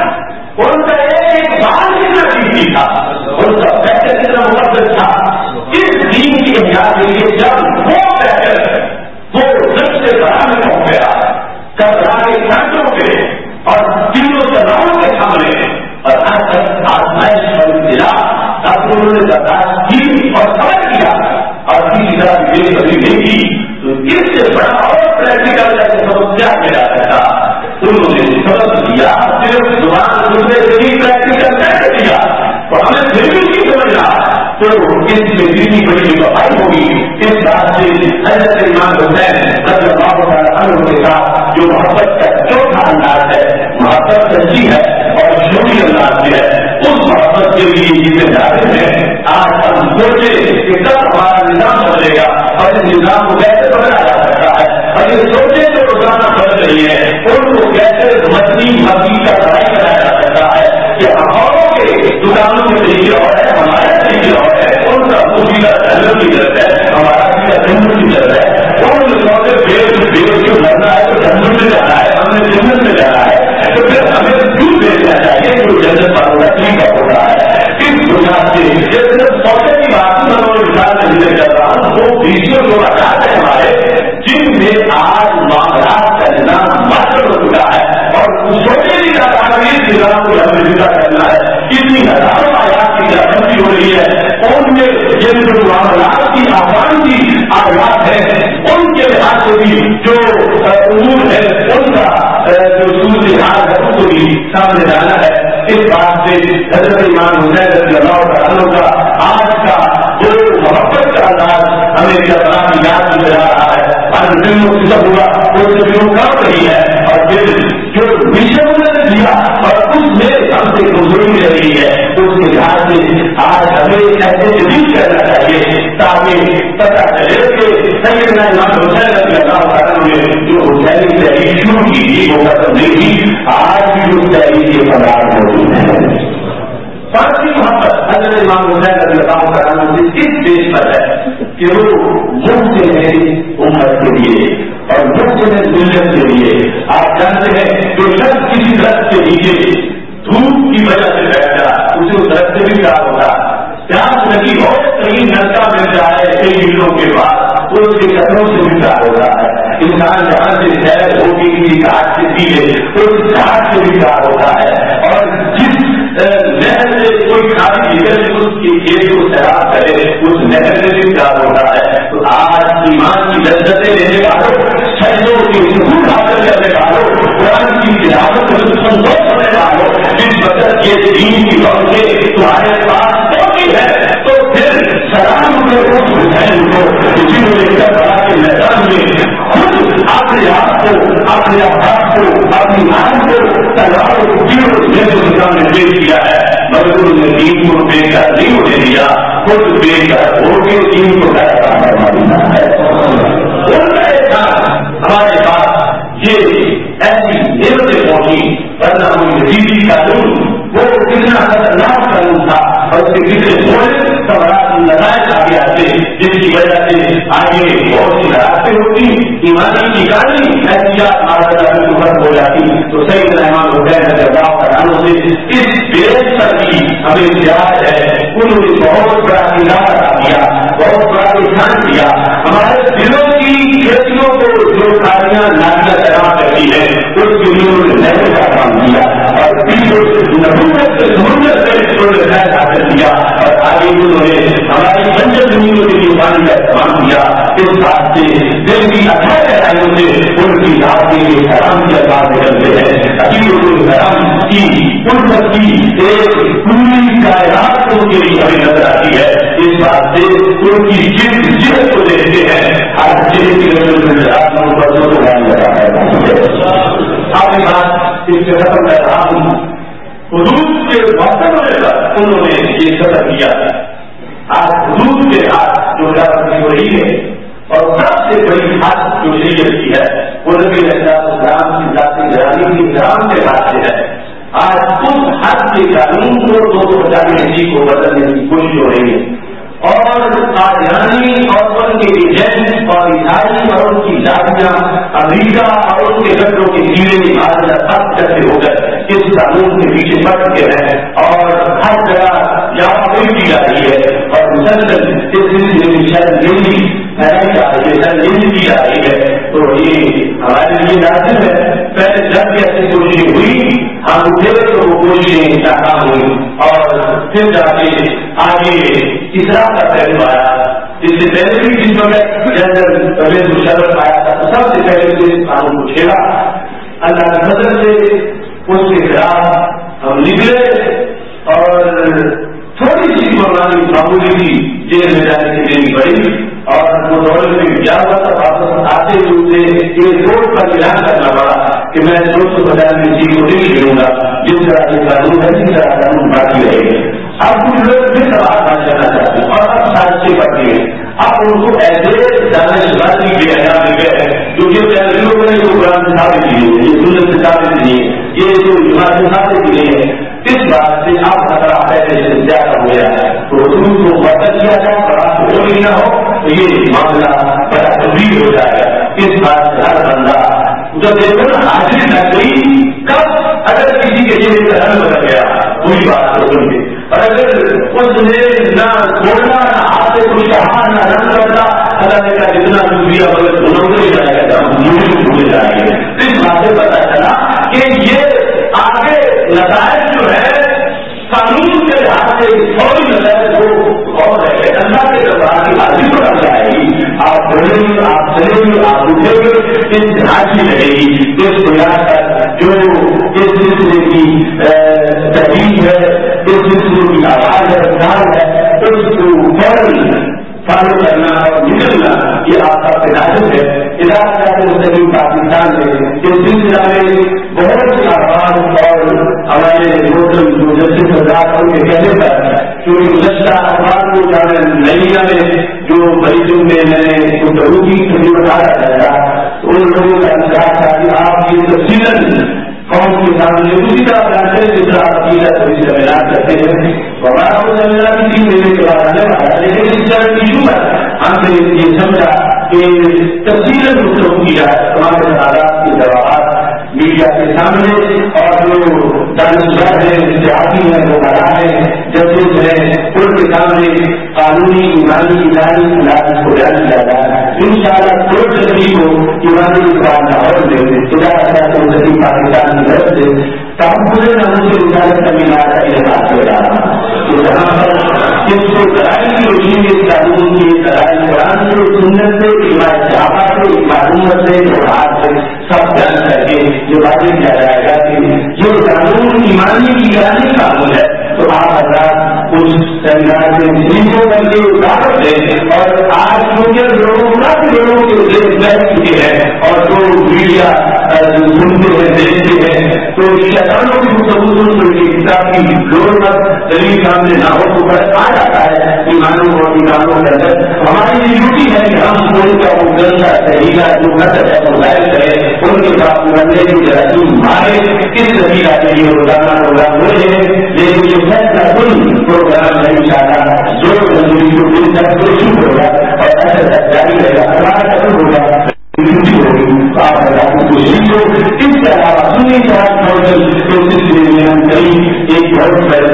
[SPEAKER 1] تھک ان کا ایک بال کتنا قیمتی تھا، ان کا پیسے کتنا مقدس تھا۔ اس دین کی بنیاد کے لیے جب وہ پیسے وہ جب سے بڑا میں پہنچ گیا کبرا کے خرچوں کے اور تینوں سلاؤں کے سامنے اور آج تک آزمائش اور ابتلا اب انہوں نے برداشت کی اور سمجھ کیا اور کسی طرح یہ کبھی نہیں کی، تو اس سے بڑا اور پریکٹیکل سبق کیا کیا جاتا تھا۔ انہوں نے سبق دیا صرف زبان دوسرے سے ہی پریکٹیکل کر دیا تو ہمیں پھر بھی نہیں سمجھ رہا تو اس میں کتنی بڑی صفائی ہوگی۔ اس بات سے حضرت امام حسین رضی اللہ تعالیٰ عنہ کے ساتھ جو محبت کا چوتھا انداز ہے، محبت سچی ہے اور شوری انداز سے ہے، اس محبت کے لیے جیتے جاتے ہیں۔ آج ہم سوچے کہ کب ہمارا نظام بدلے گا اور اس نظام کو کیسے بدلا جا سکتا ہے، اور یہ سوچے جو روزانہ بدل رہی ہے ان کو کیسے مچھلی مچھلی کا لڑائی کرایا جا سکتا ہے کہ ہماروں کے دکانوں کے طریقے اور ہے، ہمارے طریقے اور ہے، ان کا خوشی کا جنم کی ضرورت ہے، ہمارا جنم کی ضرورت ہے۔ ان لوگوں سے بے جو لڑنا ہے تو جنم میں جانا ہے، ہم نے جنت میں جانا ہے، تو پھر ہمیں کیوں دیکھنا چاہیے جو جنت پر کا ہوتا ہے۔ اس بنیاد سے صرف سوچے کی بات میں مثال نہیں کر رہا ہوں، وہ بیسوں لوگ آزاد ہیں ہمارے جن میں آج معاملات کا نظام مست ہو چکا ہے اور سوچے کی تعداد میں اس نظام کو لمبا کرنا ہے۔ اتنی ہزاروں آیات کی درخواست ہو رہی ہے، ان میں جن جو معاملات کی آسان کی آیات ہے ان کے لحاظ سے بھی جو امور ہے ان کا جو صورت حال ہے اس کو بھی سامنے لانا ہے۔ اس بات سے حضرت امام حسین رضی اللہ تعالیٰ کا آج کا جو محبت کا انداز ہمیں کربلا کی یاد میں جا رہا ہے، ہر دنوں سے سب ہوا وہ دنوں کام رہی ہے اور پھر جو مشن نے دیا اور اس میں ہم سے کمزوری رہی ہے اس کے لحاظ سے آج ہمیں ایسے جدید کرنا چاہیے تاکہ پتہ چلے کہ سیدنا امام حسین رضی اللہ تعالیٰ نے جو حسینی تحریک شروع کی تھی وہ ختم نہیں کی، آج بھی اس تحریک کے پدار موجود ہیں۔ فرضی محبت حضرت امام حسین رضی اللہ تعالیٰ سے اس دیش پر ہے کہ وہ مفت ہے امت کے لیے اور مفت ہے ملت کے لیے۔ آپ جانتے ہیں جو شخص کسی درخت کے نیچے دھوپ کی وجہ سے بیٹھ جائے اسے اس درخت سے بھی کیا ہوتا ہے، پیاس لگی ہو کہیں نلکا مل جائے کئی ملوں کے بعد تو اس کے قدموں سے بھی کیا ہوتا ہے۔ انسان جہاں سے سیر ہوگی کسی گھاٹ سے پی لے تو اس گھاٹ سے بھی کیا ہوتا ہے، اور جس نہر سے کوئی کھالی نکل اس کی کھیت کو سیراب کرے اس نہر سے بھی کیا ہوتا ہے۔ تو آج ایمان کی لذتیں لینے والوں، سجدوں کی سکون حاصل کرنے والوں، قرآن کی تلاوت کو سنتوش کرنے والوں، جس وقت یہ دین کی روشنی تمہارے پاس پہنچی ہے تو پھر سلام میں اس حسین کو جنہوں نے کربلا کے میدان میں خود اپنے آپ کو، اپنے افراد کو، اپنی آن کو تلوار کو سامنے پیش کیا ہے، مگر انہوں نے دین کو بے کر نہیں ہونے دیا، خود بے کر ہو کے دین کو ہمارے پاس یہ ایسی نعمتیں پہنچی ورنہ مجھے کا قانون وہ کتنا خطرناک قانون تھا اور اس کے کتنے بڑے سوالات نتائج آگے آتے جس کی وجہ سے آگے بہت سی راستے ہوتی ایمانی کی گاڑی احتیاط ختم ہو جاتی۔ تو صحیح رحمان حسین رضی اللہ تعالیٰ سے اس بیس پر بھی ہمیں یاد ہے انہوں نے بہت بڑا انعام ادا کیا، بہت بڑا احسان کیا، ہمارے دلوں کی کھیتیوں کو جو کاریاں نالیاں تیار کرتی ہے اس کے لیے انہوں نے نہروں کا کام کیا اور نبوت سے حاصل کیا اور آگے انہوں نے ہماری جنجل زمینوں کے لیے پانی کا استعمال کیا۔ اس بات سے دل کی اچھا گہرائیوں سے ان کی ذات کے لیے حرام کی الفاظ نکلتے ہیں، ابھی حرام کی ان کی ایک پوری کائنات کو کے لیے ہمیں نظر آتی ہے۔ اس بات سے ان کی جلد کو دیکھتے ہیں، ہر جلد کی رسم پر جو لگا ہے آپ کی بات اس سے ختم کر رہا ہوں۔ حدود کے وقت ہونے پر انہوں نے یہ سبق کیا، آج حدود کے ہاتھ جو ہو رہی ہے اور سب سے بڑی حد جو شریعت کی ہے وہ نبی علیہ السلام کی ذات گرامی کی احترام سے حاصل ہے. آج اس حد کے قانون کو 250 کو بدلنے کی کوشش ہو رہی ہے اور قادیانی اور ان کے ایجنٹ اور عیسائی اور ان کی جاتیاں امریکہ اور ان کے گٹروں کے کیڑے آج سب چکے ہو گئے اس قانون کے پیچھے پڑ چکے ہیں اور ہر جگہ یہاں کوئی کی جا رہی ہے اور مسلسل اس سلسلے میں شرمندگی پھیلائی جا رہی ہے, شرمندگی کی جا رہی ہے. تو یہ ہمارے لیے لازم ہے. پہلے جب بھی ایسی کوششیں ہوئی ہم اٹھے تو وہ کوششیں ناکام ہوئی اور پھر جا کے آگے اسلام کا پہلو آیا. اس سے پہلے بھی جس وقت جنرل پرویز مشرف آیا تھا تو سب سے پہلے اس قانون کو چھیڑا. اللہ کے فضل سے اس کے خلاف ہم نکلے اور تھوڑی سی قربانی معمولی تھی جیل میں جانے کی دینی پڑی اور وہ دور میں کیا ہوا تھا. واپس آتے ہوئے ایئرپورٹ پر اعلان کرنا پڑا کہ میں 250 چیز کو نہیں چھیڑوں گا جس طرح کے قانون ہے جس طرح قانون باقی رہے گا. اب کچھ لوگ پھر سوال بات کرنا چاہتے ہیں اور اب سازشیں بڑھتی ہیں. اب ان کو ایسے دانشوری بے حیا مل گئے جو یہ فیصلوں میں جو قرآن سے ثابت نہیں ہے, یہ سنت سے ثابت نہیں ہے, یہ جو ایمان سے ثابت نہیں ہے. اس بات سے اب خطرہ پہلے سے زیادہ ہو گیا ہے تو حضور کو مدد کیا جائے اور آپ ہو ہی نہ ہو تو یہ معاملہ بڑا گمبھیر ہو جائے گا. اس بات سے ہر بندہ جب دیکھو نا حاضر نہ کوئی کب اگر کسی کے لیے حل بن گیا وہی بات ہو گئی اور اگر اس نے نہ چھوڑنا نہ ہاتھ سے کچھ کہا نہ رنگ کرتا اللہ نے کہا جتنا شکریہ بغیر دونوں کو ہی جائے گا مجھے بھولے جائیں گے. اس بات سے پتا چلا کہ یہ آگے نتائج جو ہے قانون کے لحاظ سے فوری نتائج کو اور ہے اللہ کے دربار کی حاضری پر آ جائے گی. آپ بولیں گے, آپ چلیں گے, آپ اٹھیں گے, اس حاضری رہے گی. اس بنیاد پر جو اس سلسلے کی تحریر ہے, اس سلسلے کی آواز ہے, خیال ہے, اس کو فوراً فالو کرنا اور نکلنا یہ آپ کا تنازع ہے. علاقہ مستقل پاکستان میں اس سلسلہ میں بہت سی آواز اور ہمارے جو جسٹس حضرات ان کے کہنے پر کیونکہ گزشتہ اخبار کو جانے نئییا میں جو مریضوں میں میں نے گفتگو کی کبھی بتایا گیا ان لوگوں کا انتظار تھا کہ آپ یہ تفصیل قوم کے سامنے اسی طرح جانتے ہیں جس طرح عقیدت اور اس کا اعلان کرتے ہیں. ہمارا وہ سمجھنا بھی تھی میرے کے بعد آنے والا لیکن اس طرح کی ایشو ہے ہم نے یہ سمجھا کہ تفصیل گفتگو کی جائے ہمارے حالات کی جوابات میڈیا کے سامنے اور جو دانشور ہیں اتحادی ہیں وہ بڑا ہے ججز ہیں ان کے سامنے قانونی ایمانی اداری علاج کو بیان کیا جائے. ان شاء اللہ 2 جنوری کو ایمانی اقبال لاہور میں ادارہ پاکستان کی طرف سے تحفظ ناموں سے اجازت کا مینار کا اجلاس کیا جا رہا ہے جہاں پر اس کو کرائم کی روشنی میں قانون کی کرائم قرآن سے سنت سے اجماع صحابہ سے معلومت سے جوہات سے سب بیان کر کے یہ واضح کیا جائے گا کہ یہ قانون ایمانی کی گرانی قانون ہے. تو آپ حضرات اس سیمینار میں شریکوں کر کے دعوت دیں اور آج کیونکہ لوگوں کافی لوگوں کے ذہن بیٹھ چکے ہیں اور جو میڈیا سنتے ہیں دیکھتے ہیں تو شیطانوں کی گفتگو کی کتاب کی لوڑ پر دلیل سامنے نہ ہو تو آ جاتا ہے ایمانوں اور ایمانوں کے اندر. ہماری یہ ڈیوٹی ہے کہ ہم ان کا وہ گندا طریقہ جو نظر ہے وہ ظاہر کریں ان کے ساتھ لڑنے کی جراثیم مارے کس طریقہ کے لیے روزانہ پروگرام ہو رہے ہیں لیکن یہ فیصلہ کن پروگرام نہیں چاہتا جو زندگی کو دن تک شروع ہوگا اور ایسا جاری رہے گا ہمارا ختم ہوگا کوشش کو اس کے علاوہ سنی چاہتے ہیں ایک بہت بڑے